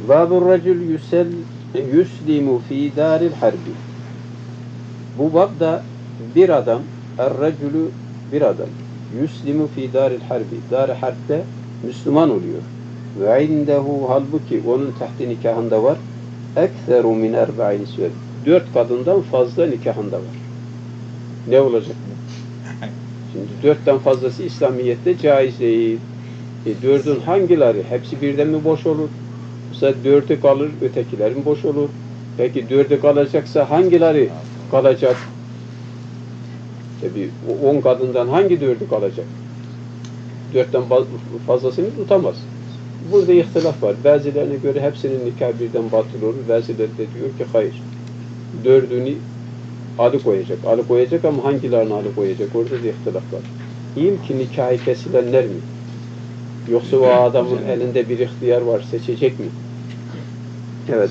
Babur racül yuslimu fi daril harbi. Bu babda bir adam, er-racülü bir adam, yuslimu fi daril harbi. Dar-ı harpte Müslüman oluyor. Ve indehu halbuki onun tahti nikahında var. Ekseru min erba'in nisvet. 4 kadından fazla nikahında var. Ne olacak bu? Şimdi 4'ten fazlası İslamiyet'te caiz değil. 4'ün hangileri? Hepsi birden mi boş olur? Mesela 4'ü kalır, ötekilerin boş olur. Peki 4'ü kalacaksa hangileri kalacak? Tabii 10 kadından hangi 4'ü kalacak? 4'ten fazlasını tutamaz. Burada ihtilaf var. Bazılarına göre hepsinin nikahı birden batıl olur. Bazıları da diyor ki hayır. 4'ünü alıkoyacak. Alıkoyacak ama hangilerini alıkoyacak? Orada da ihtilaf var. İlk nikahı kesilenler mi? Yoksa o adamın elinde bir ihtiyar var. Seçecek mi? Evet.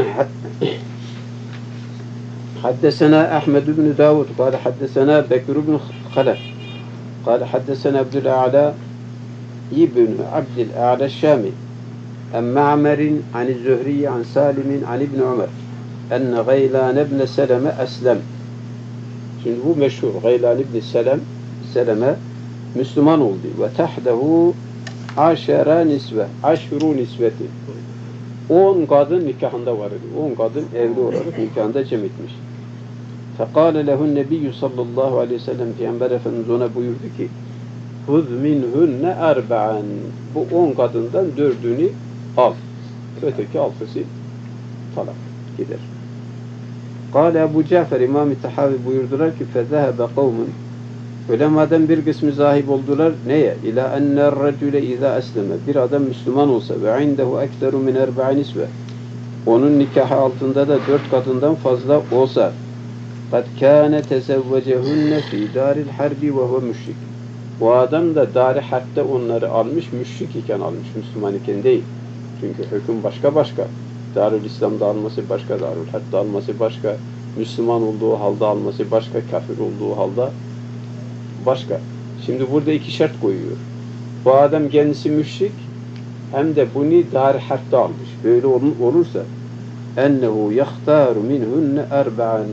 حدثنا أحمد بن داود قال حدثنا بكر بن خلف قال حدثنا عبد الأعلى ابن عبد الأعلى الشامي عن معمر عن الزهري عن سالم عن ابن عمر أن غيلان بن سلمة أسلم. Şimdi bu meşhur Gaylan ibn Seleme Müslüman oldu. Ve tahdehu aşera nisve. Aşru nisveti. 10 kadın nikahında var idi. 10 kadın evli olarak nikahında cem etmiş. Fekale lehun nebiyyü sallallahu aleyhi ve sellem Peygamber Efendimiz ona buyurdu ki huz minhunne erba'an. Bu 10 kadından 4'ünü al. Öteki 6'sı talak gider. Kale Ebu Cafer İmam-ı Tahavi buyurdular ki fezehebe kavmun. Ulemadan bir kısmı zahib oldular. Neye? İlâ enner recüle izâ esleme. Bir adam Müslüman olsa ve indehu ekteru min erba'in isve. Onun nikahı altında da 4 kadından fazla olsa kad kâne tezevvecehunne fî dâril harbi ve huve müşrik. Bu adam da dar-ı harpte onları almış, müşrik iken almış, Müslüman iken değil. Çünkü hüküm başka. Darül İslam'da alması başka, Darül Harp'te alması başka, Müslüman olduğu halde alması başka, kafir olduğu halde başka. Şimdi burada 2 şart koyuyor. Bu adam kendisi müşrik, hem de bunu Dar-ı Harp'te almış. Böyle olursa ennehu yahtaru minhunne erba'an.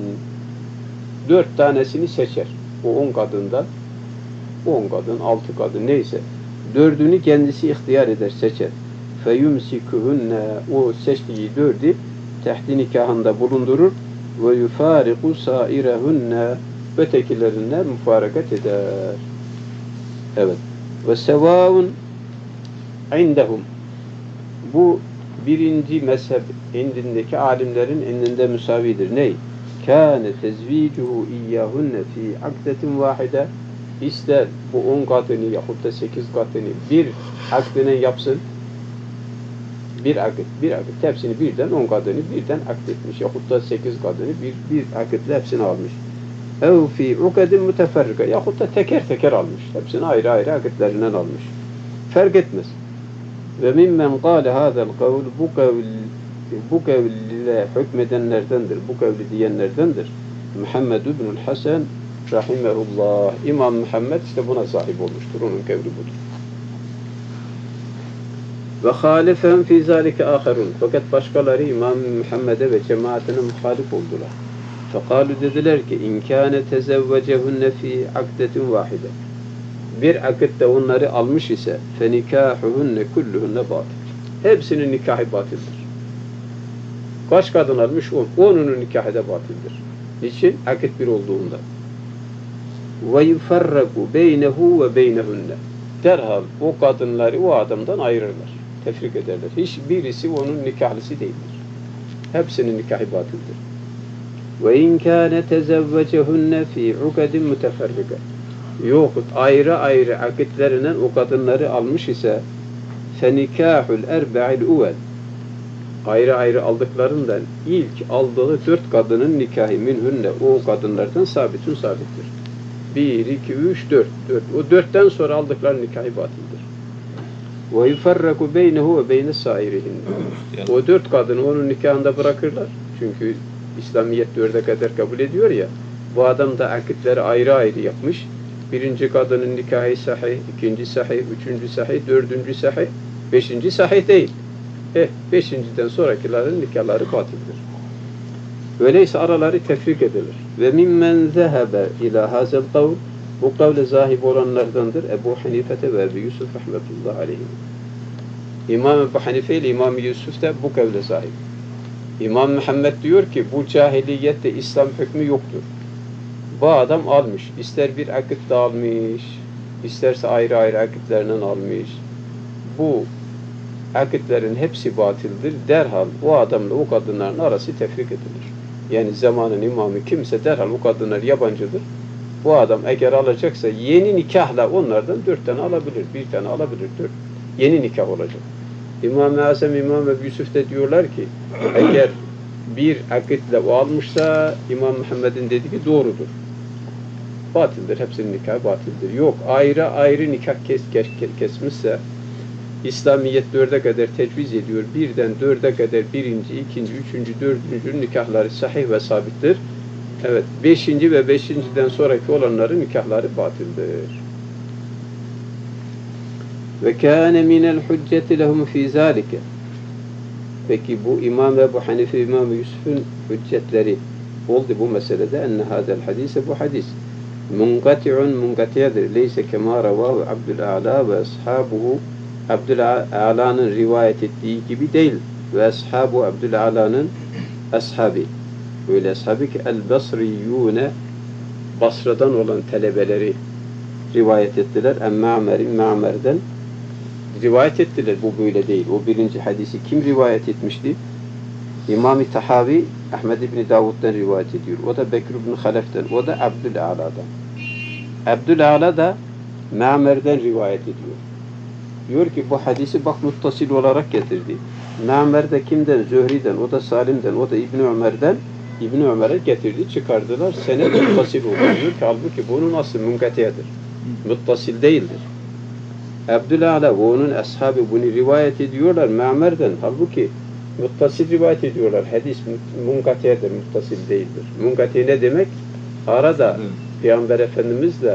4 tanesini seçer. O 10 kadından 10 kadın, 6 kadın neyse 4'ünü kendisi ihtiyar eder, seçer. Feyumsikuhunne, o seçtiği 4'ü tahti nikahında bulundurur ve yufariku sairehunne, ötekilerine müfarakat eder. Evet. Ve sevaun indehum, bu birinci mezhep indindeki alimlerin indinde müsavidir. Ney? Kâne tezvicuhu iyyahunne fi akdetin vahide. İster bu 10 kadını yahut da 8 kadını bir akdine yapsın. Bir akit. Hepsini birden 10 kadını birden akdetmiş. Yahut da 8 kadını bir akitle hepsini almış. Ev fi ukadin müteferrika. Yahut da teker almış. Hepsini ayrı akitlerinden almış. Fark etmez. Ve mimmen kâle hâzel kavl, bu kavliyle hükmedenlerdendir. Bu kavli diyenlerdendir. Muhammed ibnül Hasan rahimehullah. İmam Muhammed işte buna sahip olmuştur. Onun kavli budur. Ve halifem fî zâlike âherun. Fakat başkaları İmam Muhammed'e ve cemaatine muhalif oldular. Fekâlu dediler ki inkâne tezevvecehunne fî akdetin vahide. Bir akitte onları almış ise fenikâhuhunne kulluhunne batıl. Hepsinin nikahı batıldır. Kaç kadın almış? 10. 10'unun nikahı da batıldır. Niçin? Akit bir olduğunda. Ve yufarraku beynehu ve beynehunne. Derhal o kadınları o adamdan ayırırlar. Tefrik ederler. Hiçbirisi onun nikahlısı değildir. Hepsinin nikahı batıldır. Ve in kâne tezevvecehunne fî ukadin müteferrika. Yokut ayrı akitlerinden o kadınları almış ise fenikâhul erba'il uvel. Ayrı aldıklarından ilk aldığı 4 kadının nikahı minhunne, o kadınlardan sabittir. 1, 2, 3, 4. O 4'ten sonra aldıkları nikahı batıldır. Ve yufarraku beynehu ve beyne sairihin. O 4 kadını onun nikahında bırakırlar. Çünkü İslamiyet 4'e kadar kabul ediyor ya. Bu adam da akitleri ayrı yapmış. 1. kadının nikahı sahih, 2. sahih, 3. sahih, 4. sahih, 5. sahih değil. Beşinciden sonrakilerin nikahları batildir. Öyleyse araları tefrik edilir. Ve mimmen zehebe ila hazel kavl, bu kavle zahib olanlardandır Ebu Hanifete ve Ebu Yusuf rahmetullahi aleyhi. İmam Ebu Hanife ile İmam Yusuf da bu kavle sahip. İmam Muhammed diyor ki bu cahiliyette İslam hükmü yoktur. Bu adam almış. İster bir akitle almış, isterse ayrı ayrı akitlerinden almış. Bu akitlerin hepsi batildir. Derhal o adamla o kadınların arası tefrik edilir. Yani zamanın imamı kimse derhal o kadınlar yabancıdır. Bu adam eğer alacaksa yeni nikahla onlardan 4 tane alabilir, 1 tane alabilir, 4. Yeni nikah olacak. İmam-ı Azam, İmam Ebu Yusuf de diyorlar ki eğer bir akitle o almışsa İmam Muhammed'in dediği doğrudur. Batildir. Hepsinin nikahı batildir. Yok ayrı ayrı nikah kesmişse İslamiyet 4'e kadar tecviz ediyor. Birden 4'e kadar birinci, ikinci, üçüncü, dördüncü nikahları sahih ve sabittir. Evet. 5. ve 5.'den sonraki olanların nikahları batildir. Ve kâne minel hücceti lehum fî zâlike. Peki bu İmam Ebu Hanife, İmam Yusuf'un hüccetleri oldu bu meselede. Enne hâzel hadise bu hadis. Munkati'un munkati'adır. Leyse kemâ ravâhu Abdül'A'lâ ve ashabuhu. Abdül'A'lâ'nın rivayet ettiği gibi değil. Ve ashabu Abdül'A'lâ'nın ashabi. Öyle ashabi ki el-Basriyyûne Basra'dan olan talebeleri rivayet ettiler. Ma'mer'den rivayet ettiler. Bu böyle değil. O birinci hadisi kim rivayet etmişti? İmam-ı Tahavi Ahmed İbni Davud'dan rivayet ediyor. O da Bekir İbni Halef'ten. O da Abdül'A'la'dan. Abdül'A'la da Ma'mer'den rivayet ediyor. Diyor ki bu hadisi bak muttasil olarak getirdi. Ma'mer de kimden? Zühri'den. O da Salim'den. O da İbni Ömer'den. İbni Ömer'e getirdi. Çıkardılar. Senet muttasil oluyor. Diyor ki halbuki bunun aslı munkatiyedir. Muttasil değildir. Abdül'A'la ve onun ashabı bunu rivayet ediyorlar Ma'mer'den. Halbuki muttasil rivayet ediyorlar. Hadis munkatiyedir, muttasil değildir. Munkatiye ne demek? Arada Peygamber Efendimizle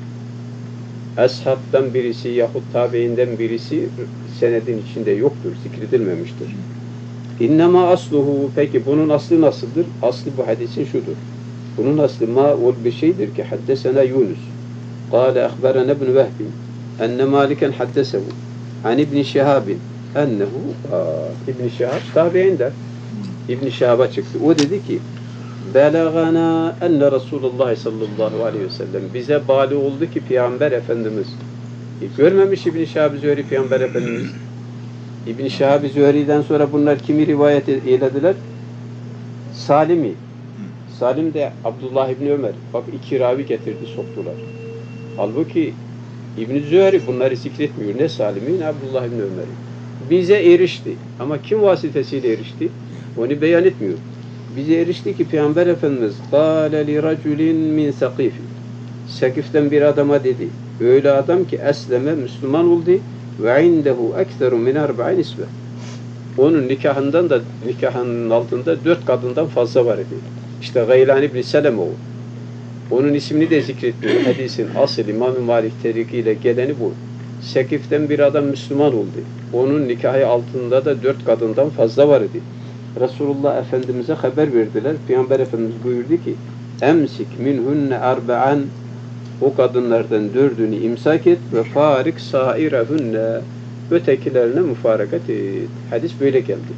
ashabtan birisi yahut tabiinden birisi senedin içinde yoktur, zikredilmemiştir. İnnemâ asluhu, peki bunun aslı nasıldır? Aslı bu hadisin şudur. Bunun aslı ol bir şeydir ki haddesena Yunus. Kâle ahberene ibn Vehbin. Enne Maliken haddesehu. An İbn Şihabin. Ennehu İbn Şihab tabiinden. İbn Şihab'a çıktı. O dedi ki belagana enne Resulullah sallallahu aleyhi ve sellem bize bali oldu ki Peygamber Efendimiz görmemiş İbn Şihab Zühri Peygamber Efendimiz. İbn Şihab Zühri'den sonra bunlar kimi rivayet eylediler? Salim'i. Salim de Abdullah İbni Ömer. Bak 2 ravi getirdi soktular. Halbuki İbn Zühri bunları zikretmiyor. Ne Salim'i ne Abdullah İbni Ömer'i. Bize erişti. Ama kim vasıtasıyla erişti? Onu beyan etmiyor. Bize erişti ki Peygamber Efendimiz قَالَ لِرَجُلٍ مِنْ سَقِيفٍ Sekif'ten bir adama dedi. Öyle adam ki esleme Müslüman oldu ve indehu ekseru min 40 nisbe. Onun nikahının altında 4 kadından fazla var idi. İşte Gaylan İbni Selem o. Onun ismini de zikretmiyor. Hadisin asıl İmam-ı Malik terikiyle geleni bu. Sekif'ten bir adam Müslüman oldu. Onun nikahı altında da 4 kadından fazla var idi. Resulullah Efendimiz'e haber verdiler. Peygamber Efendimiz buyurdu ki emsik minhunne 40 o kadınlardan 4'ünü imsak et ve farik sairehunne ötekilerine müfarakat et. Hadis böyle geldi.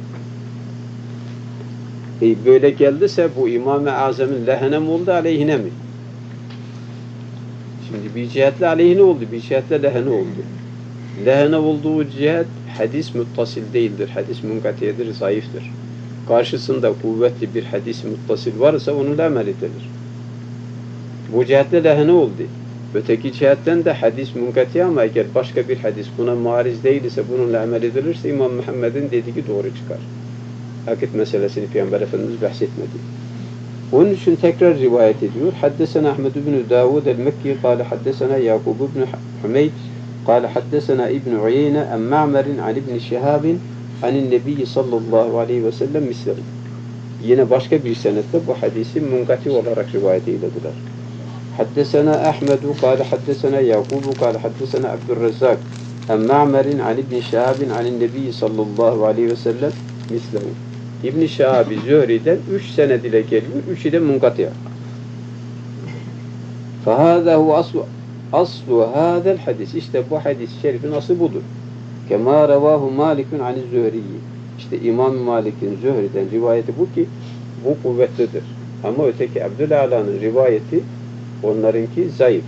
Böyle geldiyse bu İmam-ı Azam'ın lehene mi oldu aleyhine mi? Şimdi bir cihetle aleyhine oldu, bir cihetle lehene oldu. Lehene olduğu cihet hadis muttasil değildir, hadis munkatiyedir, zayıftır. Karşısında kuvvetli bir hadis muttasil varsa onunla amel edilir. Bu cihetle lehene oldu. Öteki cihetten de hadis munkati ama eğer başka bir hadis buna mariz değilse bununla amel edilirse İmam Muhammed'in dediği doğru çıkar. Akit meselesini Peygamber Efendimiz bahsetmedi. Onun için tekrar rivayet ediyor. Haddesena Ahmed ibn Davud el-Mekki قال حدثنا يعقوب بن حميد قال حدثنا ابن عيينة عن معمر عن ابن شهاب عن النبي sallallahu aleyhi ve sellem misleri. Yine başka bir senette bu hadisi munkati olarak rivayet eylediler. حدثنا أحمد قال حدثنا يعقوب قال حدثنا عبد الرزاق Ma'mer'in an İbn Şihab'in anin Nebi sallallahu aleyhi ve sellem mislehu. İbn Şihab'i Zühri'den 3 sened ile geliyor. 3'ü de munkati. Fahâzâ hu aslu hâzel hadis. İşte bu hadis-i şerifin aslı budur. Kemâ revâhu Malikun an Zühri'yi. İşte İmam Malik'in Zühri'den rivayeti bu ki bu kuvvetlidir. Ama öteki Abdülâlâ'nın rivayeti onlarınki zayıf.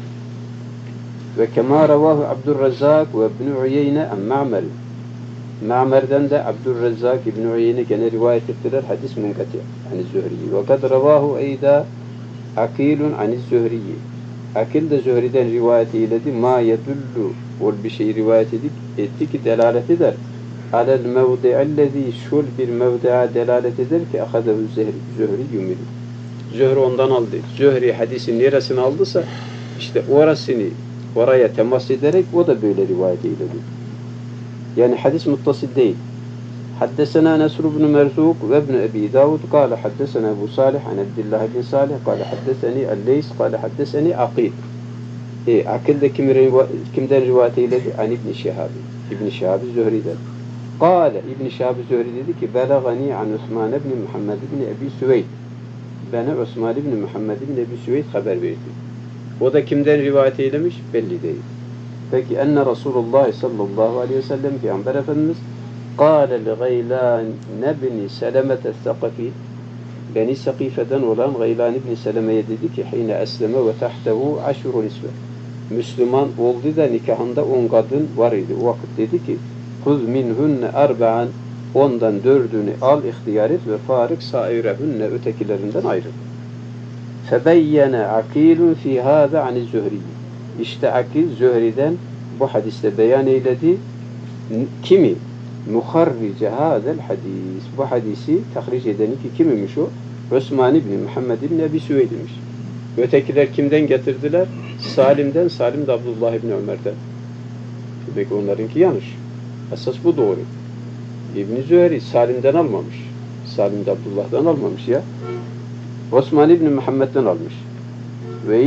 Ve kemâ revâhu Abdurrezzâk ve İbn-i Uyeyne en Ma'mer'in. Ma'mer'den de Abdurrezzak İbn-i Uyeyne gene rivayet ettiler. Hadis munkati. Yani Zühri'yi. Ve kad revâhu eyda Akilun an Zühri'yi. Akil de Zühri'den rivayet eyledi. Ma yedullu ol bir şey rivayet etti ki delalet eder. Alel mevdi'ellezî şul bir mevdi'a delalet eder ki akadehu Zühri yumil. Zühri ondan aldı. Zühri hadisin neresini aldıysa işte oraya temas ederek o da böyle rivayet eyledi. Yani hadis muttasıl değil. Haddesena Nesr ibn Merzuk ve ibn Ebi Davud kâle haddesena Ebu Salih an Abdullah ibn Salih kâle haddeseni El-Leys kâle haddeseni Akil. Akil de kimden rivayet eyledi? An İbn Şihab'i. İbn Şihab'i Zühri'den. Kâle İbn Şihab'i Zühri dedi ki belagani an Osman ibn Muhammed ibn Ebi Süveyd. Bana Osman ibn Muhammed ibn Ebi Süveyd haber verdi. O da kimden rivayet eylemiş? Belli değil. Peki enne Resulullah sallallahu aleyhi ve sellem Peygamber Efendimiz kâle li Gaylan ibn Seleme'te Sakafi Beni Sakife'den olan Gaylan ibn Seleme'ye dedi ki hine esleme ve tahtehu aşru nisve. Müslüman oldu da nikahında 10 kadın var idi. O vakit dedi ki kuz minhunne arba'an ondan 4'ünü al ihtiyar et ve farik sairehunne ötekilerinden ayrıl. Febeyyene akilun fi hâze ani Zühri. İşte Akil Zühri'den bu hadiste beyan eyledi. Kimi? Muharrice hâzel hadis. Bu hadisi tahric edeni ki kimmiş o? Osman ibn Muhammed ibn Ebi Süveyd'miş. Ötekiler kimden getirdiler? Salim'den, Salim de Abdullah ibn Ömer'den. Demek onlarınki yanlış. Esas bu doğru. İbn-i Zühri Salim'den almamış. Salim de Abdullah'dan almamış ya. Osman ibn Muhammed'den almış. Ve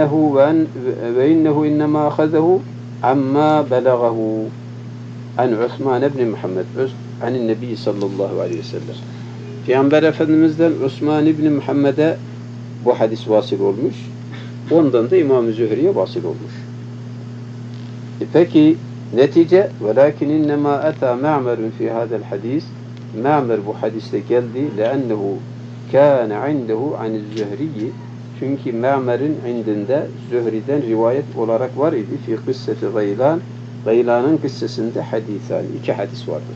innehu innema ahazehu amma belagahu an Osman ibn Muhammed anin Nebi sallallahu aleyhi ve sellem. Peygamber Efendimiz'den Osman ibn Muhammed'e bu hadis vasıl olmuş. Ondan da İmam-ı Zühri'ye vasıl olmuş. Peki netice velakin innema ata Ma'merun fi hadal hadis. Ma'mer bu hadiste geldi lennehu kana indehu an Zühri'yi. Çünkü Ma'mer'in indinde Zühri'den rivayet olarak var idi fi kısseti Gaylan. Gaylan'ın kıssasında hadisani 2 hadis vardır.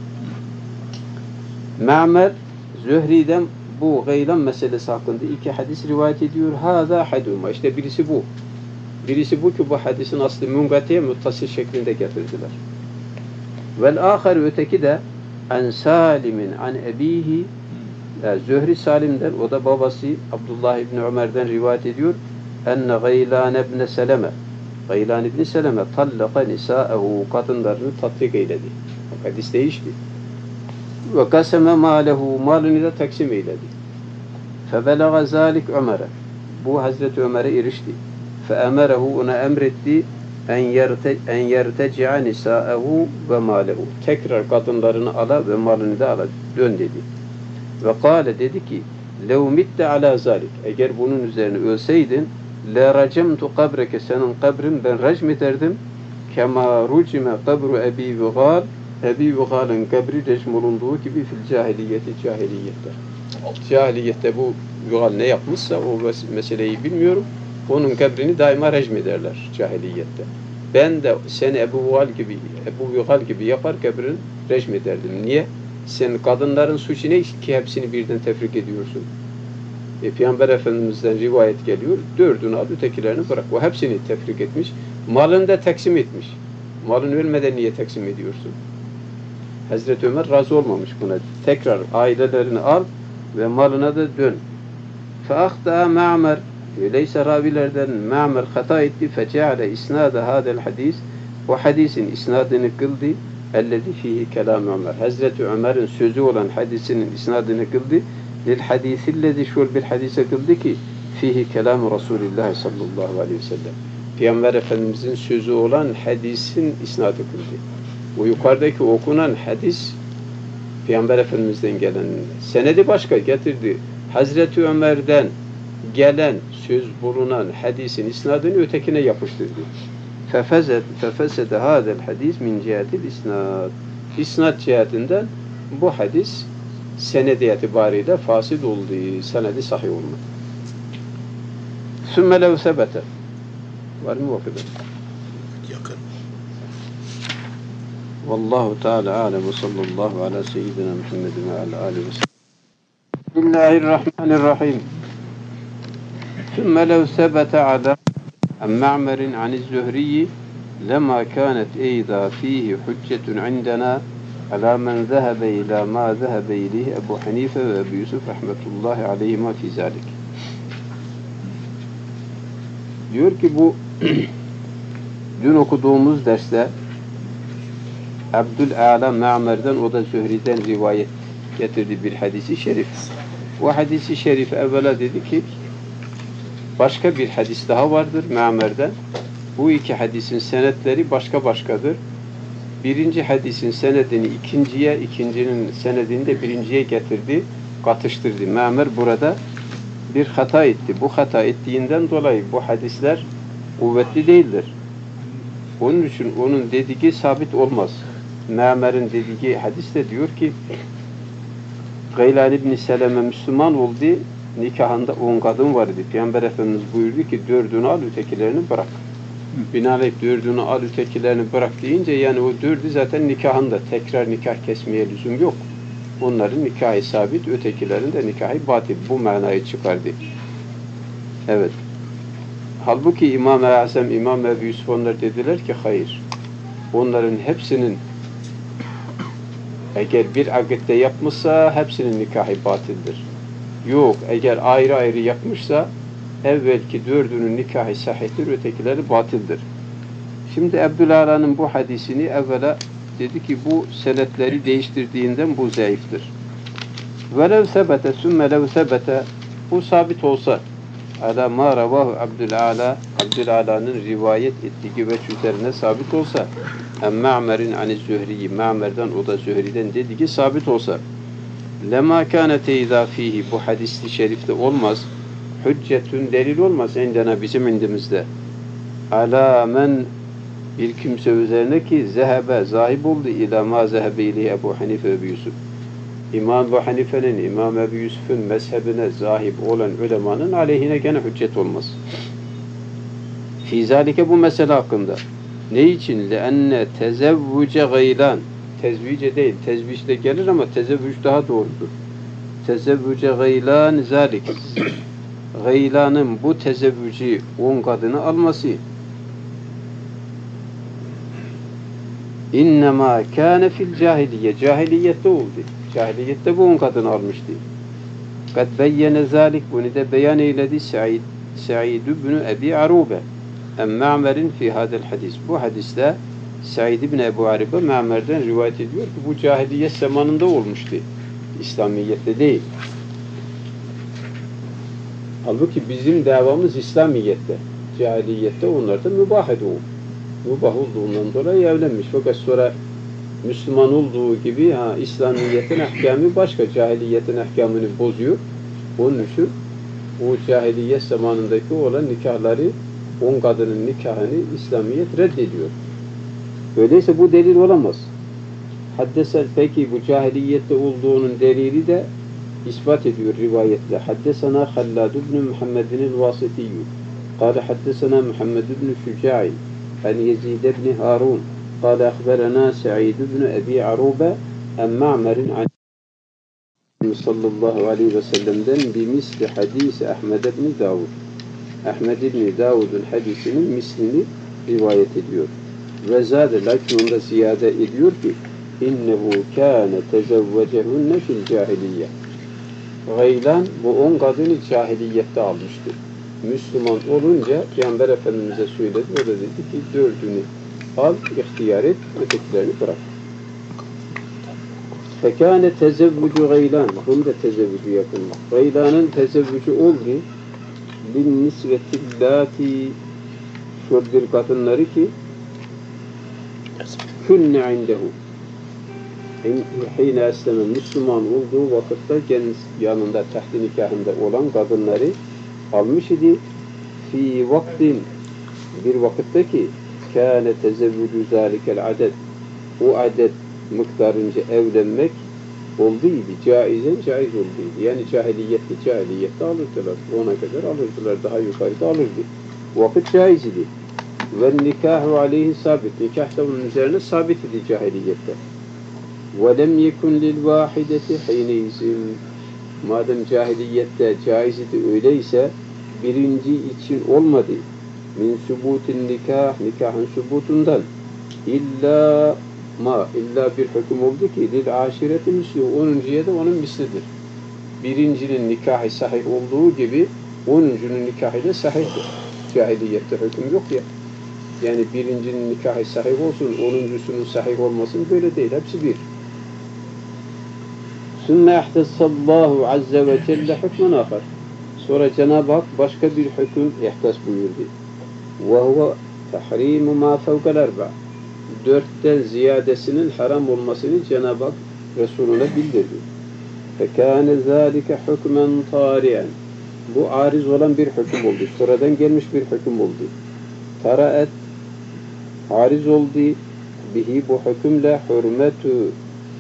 Ma'mer Zühri'den bu Gaylan meselesi hakkında 2 hadis rivayet ediyor. Hâzâ hadûmâ. İşte birisi bu. Birisi bu ki bu hadisin aslı mungatiye muttasil şeklinde getirdiler. Vel âkhar öteki de an Salim'in an ebihi Zühri Salim'den o da babası Abdullah ibn Ömer'den rivayet ediyor. Enne Gaylan ibn Seleme Gaylan ibn Seleme tallaka nisâehu kadınlarını tatbik eyledi. Hadis değişti. Ve kaseme mâlehu malını da taksim eyledi. Febelaga zâlik Ömer'e bu Hazreti Ömer'e erişti. Feemerehu ona emretti en yerteci'a nisâehu ve mâlehu tekrar kadınlarını ala ve malını da ala dön dedi. Ve kâle dedi ki lev mitte alâ zâlik eğer bunun üzerine ölseydin le racemtu kabreke senin kabrin ben racm ederdim kema rucime kabru Ebi Vugal Ebi Vugal'ın kabri rejim olunduğu gibi fil cahiliyette. Cahiliyette bu Vugal ne yapmışsa o meseleyi bilmiyorum. Onun kabrini daima rejim ederler cahiliyette. Ben de seni Ebu Vugal gibi yapar kabrini rejim ederdim. Niye? Sen kadınların suçu ne ki hepsini birden tefrik ediyorsun? Peygamber Efendimiz'den rivayet geliyor. 4'ünü al, ötekilerini bırak. O hepsini tefrik etmiş. Malını da taksim etmiş. Malını ölmeden niye taksim ediyorsun? Hazreti Ömer razı olmamış buna. Tekrar ailelerini al ve malına da dön. فَاَخْتَى Ma'mer öyleyse ravilerden Ma'mer hata etti. فَجَعَلَ اِسْنَادَ هَذَا الْحَدِيثِ o hadisin isnadını kıldı. اَلَّذِي ف۪يهِ كَلَامُ Ömer. Hazreti Ömer'in sözü olan hadisinin isnadını kıldı. لِلْحَدِيثِ الَّذِي şul bir hadise kıldı ki ف۪يهِ كَلَامُ Resulullah sallallahu aleyhi ve sellem. Peygamber Efendimizin sözü olan hadisin isnadı kıldı. Bu yukarıdaki okunan hadis Peygamber Efendimiz'den gelen senedi başka getirdi. Hazreti Ömer'den gelen söz bulunan hadisin isnadını ötekine yapıştırdı. Fefesede hadel hadis min cihetil isnad. İsnad cihetinden bu hadis senedi itibariyle fasid oldu. Senedi sahih olmadı. Sümme lev sebete. Var mı vakıda? Yakın. Vallahu Teala alem ve sallallahu ala seyyidina Muhammedin ve ala alihi ve sellem. Bismillahirrahmanirrahim. Sümme lev sebete ala Ma'mer'in an'iz-Zuhriyi lema kânet eyda fîhi hüccetun indena ala men zehebe ila ma zehebe ileyhi Ebu Hanife ve Ebu Yusuf rahmetullahi aleyhima fî zâlik. Diyor ki bu dün okuduğumuz derste Abdül'Âlâ Ma'mer'den, o da Zühri'den rivayet getirdi bir hadisi şerif. O hadisi şerif evvela dedi ki başka bir hadis daha vardır Ma'mer'den. Bu iki hadisin senetleri başkadır. Birinci hadisin senedini ikinciye, ikincinin senedini de birinciye getirdi, katıştırdı. Ma'mer burada bir hata etti. Bu hata ettiğinden dolayı bu hadisler kuvvetli değildir. Onun için onun dediği sabit olmaz. Ma'mer'in dediği hadiste diyor ki Gaylan İbni Seleme Müslüman oldu, nikahında 10 kadın var idi. Peygamber Efendimiz buyurdu ki 4'ünü al, ötekilerini bırak. Binaenaleyh 4'ünü al, ötekilerini bırak deyince yani o 4'ü zaten nikahında. Tekrar nikah kesmeye lüzum yok. Onların nikahı sabit, ötekilerin de nikahı batil. Bu manayı çıkardı. Evet. Halbuki İmam-ı Azam, İmam Ebu Yusuf onlar dediler ki hayır. Onların hepsinin eğer bir akitte yapmışsa hepsinin nikahı batildir. Yok, eğer ayrı ayrı yapmışsa evvelki 4'ünün nikahı sahihtir, ötekileri batildir. Şimdi Abdül'Ala'nın bu hadisini evvela dedi ki bu senetleri değiştirdiğinden bu zayıftır. Velev sebete sümme lev sebete, bu sabit olsa ala ma ravahu Abdül'Ala'nın rivayet ettiği veç üzerine sabit olsa Ma'mer'in an'iz-Zühriyi, Ma'mer'den, o da Zühri'den dediği sabit olsa lema kânete izâ fîhi, bu hadis-i şerifte olmaz, hüccetün delil olmaz indena, bizim indimizde alâ men, bir kimse üzerine ki zehebe, zahib oldu ila ma zehebe ileyhi Ebu Hanife ve Ebu Yusuf, İmam Ebu Hanife'nin, İmam Ebu Yusuf'un mezhebine zahib olan ulemanın aleyhine gene hüccet olmaz. Fî zâlike, bu mesele hakkında. Ne için? لَاَنَّ تَزَوُّجَ غَيْلًا, tezvice değil, tezviç de gelir ama tezevvüc daha doğrudur. Tezevvüce gaylan zalik. Gaylanın bu tezevvücü 10 kadını alması innema kâne fil cahiliye, cahiliyette oldu. Cahiliyette bu 10 kadını almıştı. Kad beyyene zalik, bunu da beyan eyledi Sa'id ibn Ebi Arube Ma'mer'in fi hadel hadis. Bu hadiste Sa'id ibn Ebu Arube Ma'mer'den rivayet ediyor ki bu cahiliyet zamanında olmuştu. İslamiyette değil. Halbuki bizim davamız İslamiyette. Cahiliyette onlar da mübah ediyor. Mübah olduğundan dolayı evlenmiş. Fakat sonra Müslüman olduğu gibi İslamiyet'in ahkamı başka, cahiliyetin ahkamını bozuyor. Onun için o cahiliyet zamanındaki olan nikahları, 10 kadının nikahını İslamiyet reddediyor. Öyleyse bu delil olamaz. Haddesen, peki bu cahiliyette olduğunun delili de ispat ediyor rivayetle. Haddesena Hallad ibn Muhammedin el-Vasitiyyü. Kâle haddesena Muhammed ibn Şüca'i an Yezid ibn Harun. Kâle akhberena Sa'id ibn Ebi Arube en Ma'mer'in an sallallahu aleyhi ve sellem'den bimisli hadisi Ahmed ibn Davud. Ahmed ibn Davud'un hadisinin mislini rivayet ediyor. Ve zâde, lakin onda ziyade ediyor ki innehu kâne tezevvecehunne fil cahiliye. Gaylan bu 10 kadını cahiliyette almıştı. Müslüman olunca Peygamber Efendimiz'e söyledi. O da dedi ki 4'ünü al, ihtiyar et, ötekilerini bırak. Fekâne tezevvücü gaylan. Bunu da tezevvücü yakınlar. Gaylanın tezevvücü oldu. Bin nisvetillâti şöyle bir kadınları ki künne indehu hine esleme Müslüman olduğu vakitte kendisi yanında tahti nikahında olan kadınları almış idi. Fi vaktin bir vakitte ki kâne tezevvüdü zâlikel adet o adet miktarınca evlenmek olduydu. Caizen caiz olduydu. Yani cahiliyette alırdılar. Ona kadar alırdılar. Daha yukarıda alırdı. Vakit caiz idi. Ve nikahu aleyhi sabit. Nikah da onun üzerine sabit idi cahiliyette. Ve lem yekun lil vahideti hineizin. Madem cahiliyette caiz idi öyleyse birinci için olmadı. Min subutin nikahın subutundan illa bir hüküm oldu ki lil aşireti misli 10'uncuya da onun mislidir. Birincinin nikahı sahih olduğu gibi 10'uncunun nikahı da sahihtir. Cahiliyette hüküm yok ya. Yani birincinin nikahı sahih olsun, 10'uncusunun sahih olmasın böyle değil. Hepsi bir. Sümme ehtassallahu azze ve celle hükmen ahar. Sonra Cenab-ı Hak başka bir hüküm ihtas buyurdu. Ve huve tahrimu ma fevkel erba. 4'ten ziyadesinin haram olmasını Cenab-ı Hak Resulüne bildirdi. Fekâne zâlike hükmen târiyen. Bu ariz olan bir hüküm oldu. Sonradan gelmiş bir hüküm oldu. Taraet ariz oldu. Bihi bu hükümle hürmetun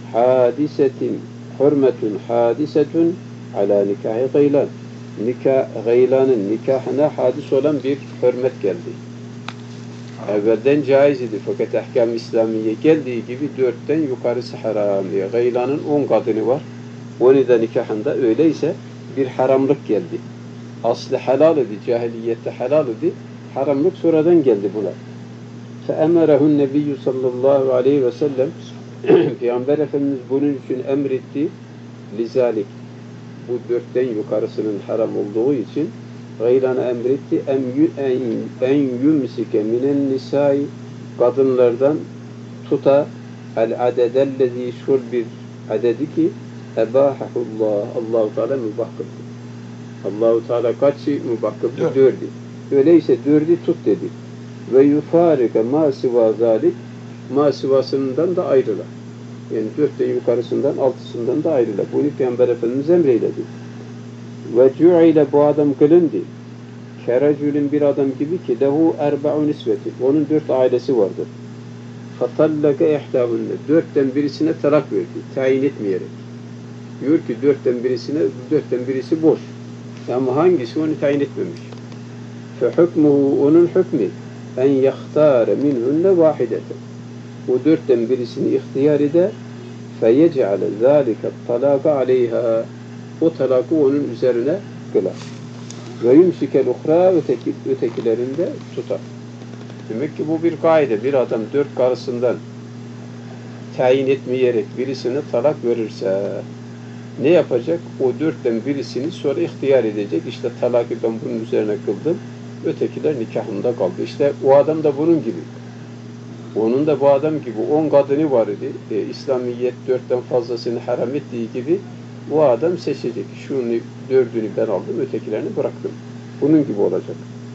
hadisetun ala nikâhi gaylan. Gaylanın nikahına hadis olan bir hürmet geldi. Evvelden caiz idi fakat ahkam-ı İslamiye geldiği gibi 4'ten yukarısı haram diye. Gaylanın 10 kadını var. 10'u da nikahında öyleyse bir haramlık geldi. Aslı helal idi, cahiliyette helal idi. Haramlık sonradan geldi buna. Feemerehun nebiyyü sallallahu aleyhi ve sellem Peygamber Efendimiz bunun için emretti. Lizalik bu 4'ten yukarısının haram olduğu için gayrana emretti en yumsike minen nisai kadınlardan tuta el adedellezi şul bir adedi ki ebahahullah Allah-u Teala mübah kıldı. Allah-u Teala kaç şey mübah kıldı? 4'ü. Öyleyse 4'ü tut dedi. Ve yufarike ma siva zalik ma sivasından da ayrıla. Yani 4'ten yukarısından 6'sından da ayrıla. Bunu Peygamber Efendimiz emreyledi. Ve cu'ile bu adam kılındı. Keracülün bir adam gibi ki lehu erba'u nisveti. Onun 4 ailesi vardır. Fatallaka ihtâhunne. 4'ten birisine talak verdi. Tayin etmeyerek. Diyor ki 4'ten birisi boş. Ama hangisi onu tayin etmemiş. Fe hükmuhu onun hükmü en yahtâre minhunne vahideten. O 4'ten birisini ihtiyar eder. Fe yec'ale zâlike talâka aleyhâ. O talakı onun üzerine kılar. Ve yumsikel uhra ötekilerinde tutar. Demek ki bu bir kaide. Bir adam 4 karısından tayin etmeyerek birisine talak verirse ne yapacak? O 4'ten birisini sonra ihtiyar edecek. İşte talakı ben bunun üzerine kıldım. Ötekiler nikahında kaldı. İşte o adam da bunun gibi. Onun da bu adam gibi 10 kadını var idi. İslamiyet 4'ten fazlasını haram ettiği gibi bu adam seçecek. Şunu 4'ünü ben aldım, ötekilerini bıraktım. Bunun gibi olacak.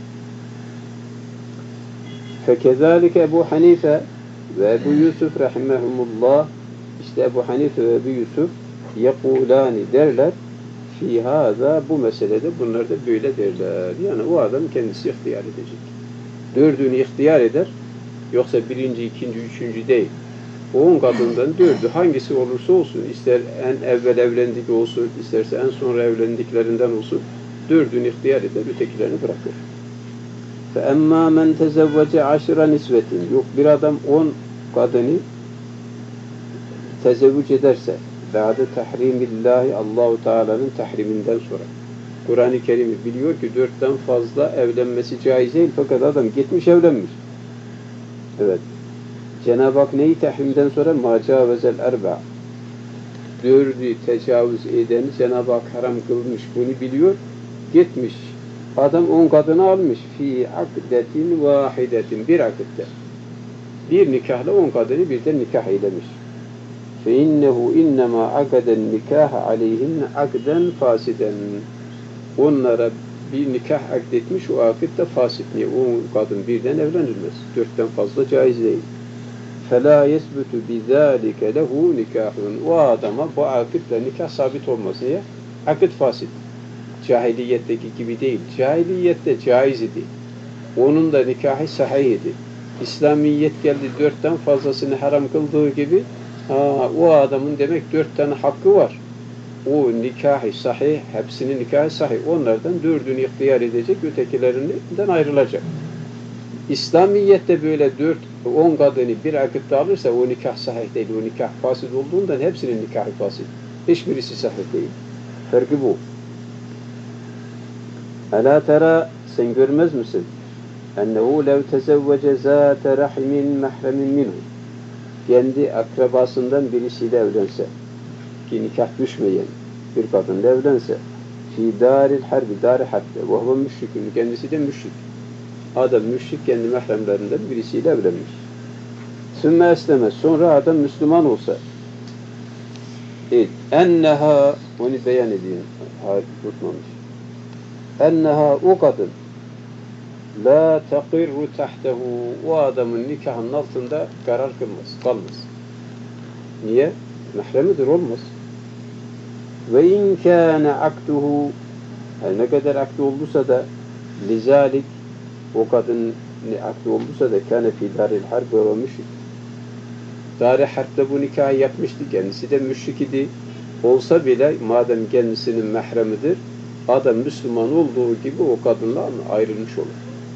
Fekezalike Ebu Hanife ve Ebu Yusuf rahimehumullah işte Ebu Hanife ve Ebu Yusuf yekulani derler fi hâzâ bu meselede bunlar da böyle derler. Yani o adam kendisi ihtiyar edecek. 4'ünü ihtiyar eder. Yoksa 1., 2., 3. değil. 10 kadından 4'ü hangisi olursa olsun, ister en evvel evlendik olsun, isterse en sonra evlendiklerinden olsun, 4'ünü ihtiyar eder, ötekilerini bırakır. فَاَمَّا مَنْ تَزَوَّجَ عَشْرَ نِسْوَةٍ Yok bir adam 10 kadını tezevvüc ederse, بَعْدَ تَحْرِيمِ اللّٰهِ Allah-u Teala'nın tahriminden sonra. Kur'an-ı Kerim'i biliyor ki 4'ten fazla evlenmesi caiz değil, fakat adam gitmiş evlenmiş. Evet. Cenab-ı Hak neyi tahrimden sonra? Macavezel erba. 4'ü tecavüz edeni Cenab-ı Hak haram kılmış. Bunu biliyor. Gitmiş. Adam 10 kadını almış. Fi akdetin vahidetin. Bir akitte. Bir nikahla 10 kadını birden nikah eylemiş. Fe innehu innema akaden nikaha aleyhinne akden fasiden. Onlara bir nikah akdetmiş, o akitte fasit. Niye? O kadın birden evlenilmez. 4'ten fazla caiz değil. فَلَا يَسْبُتُ بِذَٰلِكَ لَهُ نِكَاحٌ. O adama bu akitle nikah sabit olmaz. Niye? Akit fasit. Cahiliyetteki gibi değil. Cahiliyette caiz idi. Onun da nikahı sahih idi. İslamiyet geldi 4'ten fazlasını haram kıldığı gibi o adamın demek 4 tane hakkı var. O nikahı sahih, hepsinin nikahı sahih. Onlardan 4'ünü ihtiyar edecek, ötekilerinden ayrılacak. İslamiyet'te böyle 10 kadını bir akitte alırsa o nikah sahih değil. O nikah fasit olduğundan hepsinin nikahı fasit. Hiçbirisi sahih değil. Farkı bu. Alâ tera, sen görmez misin? Ennehu lev tezevvece zâte rahimin mehremin minhu. Kendi akrabasından birisiyle evlense, ki nikah düşmeyen bir kadınla evlense, fi daril harbi, dar-ı harpte, ve huve müşrikün, kendisi de müşrik. Adam müşrik, kendi mahremlerinden birisiyle evlenmiş. Sümme eslemez, sonra adam Müslüman olsa, enneha, onu beyan edeyim, tutmamış. Enneha, o kadın, la taqirru tahtehu, o adamın nikahının altında karar kalmaz. Niye? Mahremidir, olmaz. Ve in kâne akduhu, her ne kadar akdu olduysa da, lizalik, o kadın akdu olduysa da kâne fî dâril harb ve müşrik. Dar-ı harpte bu nikahı yapmıştı, kendisi de müşrik idi. Olsa bile, madem kendisinin mahremidir, adam Müslüman olduğu gibi o kadınla ayrılmış olur.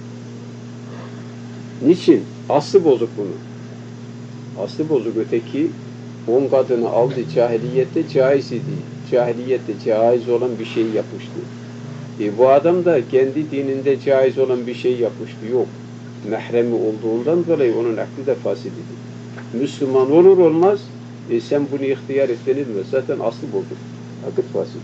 Niçin? Aslı bozuk bunun. Aslı bozuk, öteki 10 kadını aldı, cahiliyette caiz idi. Cahiliyette caiz olan bir şey yapmıştı. Bu adam da kendi dininde caiz olan bir şey yapmıştı. Yok. Mehremi olduğundan dolayı onun aklı da fasit idi. Müslüman olur olmaz, sen bunu ihtiyar et denilmez. Zaten aslı bozuk. Akıl fasit.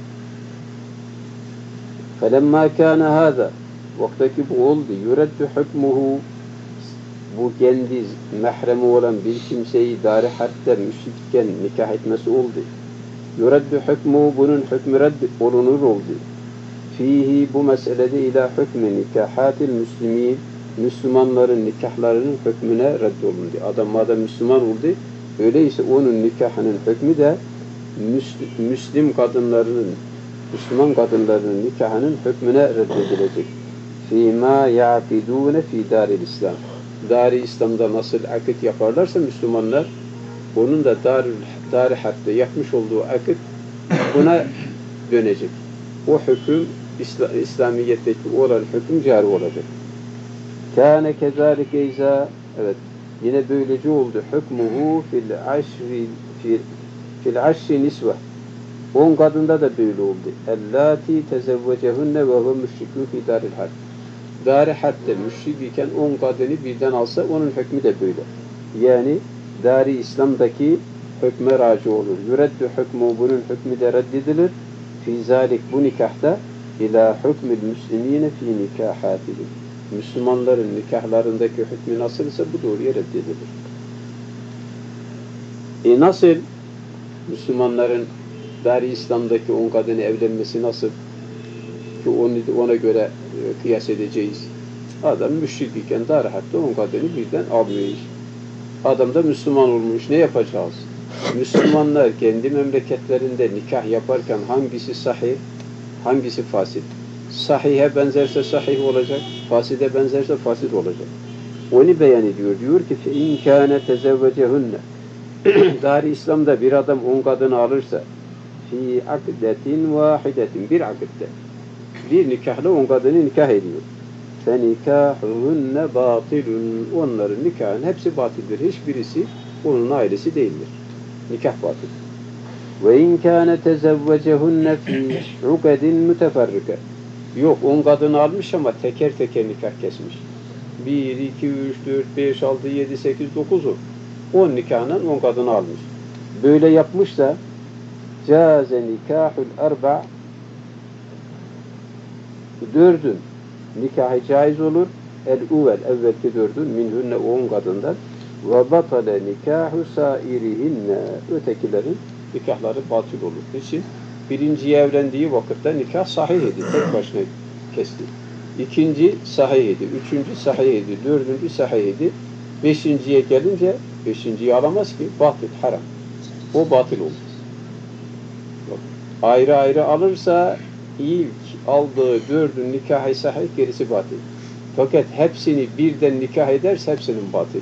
فَلَمَّا كَانَ هَذَا, vaktaki bu oldu. يُرَدُّ حُكْمُهُ, bu kendi mehremi olan bir kimseyi dar-ı harpte müşrikken nikah etmesi oldu. Yuraddu hükmü, bunun hükmü reddi olunur oldu. Fihi, bu meselede ila hükmü nikahatil müslimin, Müslümanların nikahlarının hükmüne reddolundu. Adam madem Müslüman oldu, öyleyse onun nikahının hükmü de Müslüman kadınlarının nikahının hükmüne reddedilecek. Fîmâ ya'kidûne fî dâril İslam. Dar-ı İslam'da nasıl akit yaparlarsa Müslümanlar, onun da dar-ı harpte yapmış olduğu akit buna dönecek. O hüküm İslamiyet'teki olan hüküm cari olacak. Kâne kezâlike izâ, evet, yine böylece oldu. Hükmuhu fil aşri nisve. 10 kadında da böyle oldu. Ellâti tezevvecehunne ve huve müşrikû fî dâril harp. Dar-ı harpte müşrik iken 10 kadını birden alsa onun hükmü de böyle. Yani Dar-ı İslam'daki hükme raci olur. Yureddu hükmü, bunun hükmü de reddedilir. Fî zâlik, bu nikahta ilâ hükmül müslimîne fî nikâhâtihim. Müslümanların nikahlarındaki hükmü nasılsa bu doğruya reddedilir. Nasıl Müslümanların Dar-ı İslam'daki 10 kadını evlenmesi nasıl? Ki ona göre kıyas edeceğiz. Adam müşrik iken dar-ı harpte 10 kadını birden almıyor. Adam da Müslüman olmuş. Ne yapacağız? Müslümanlar kendi memleketlerinde nikah yaparken hangisi sahih, hangisi fasit? Sahihe benzerse sahih olacak, faside benzerse fasit olacak. Onu beyan ediyor. Diyor ki فَاِنْ كَانَ تَزَوَّجَهُنَّ Dar-ı İslam'da bir adam 10 kadını alırsa fi akdetin vahidetin, bir akitte bir nikahla 10 kadını nikah ediyor. فَنِكَاحُهُنَّ بَاطِلٌ Onların nikahın hepsi batildir. Hiçbirisi onun ailesi değildir. Nikah batil. وَاِنْ كَانَ تَزَوَّجَهُنَّ فِي عُقَدٍ مُتَفَرِّكَ Yok, 10 kadını almış ama teker teker nikah kesmiş. 1, 2, 3, 4, 5, 6, 7, 8, 9'u 10 nikahından 10 kadını almış. Böyle yapmışsa caze nikahul arba, 4'ün nikahı caiz olur. Evvelki 4'ün minhunne 10 kadından ve batale nikahu sairihinne, ötekilerin nikahları batıl olur. Niçin? Birinciye evlendiği vakitte nikah sahih idi. Tek başına kesti. İkinci sahih idi, üçüncü sahih idi, dördüncü sahih idi. Beşinciye gelince, beşinciyi alamaz ki, batıl, haram. O batıl olur. Ayrı ayrı alırsa ilk aldığı dördün nikah-ı sahih, gerisi batıl. Fakat hepsini birden nikah ederse hepsinin batıl.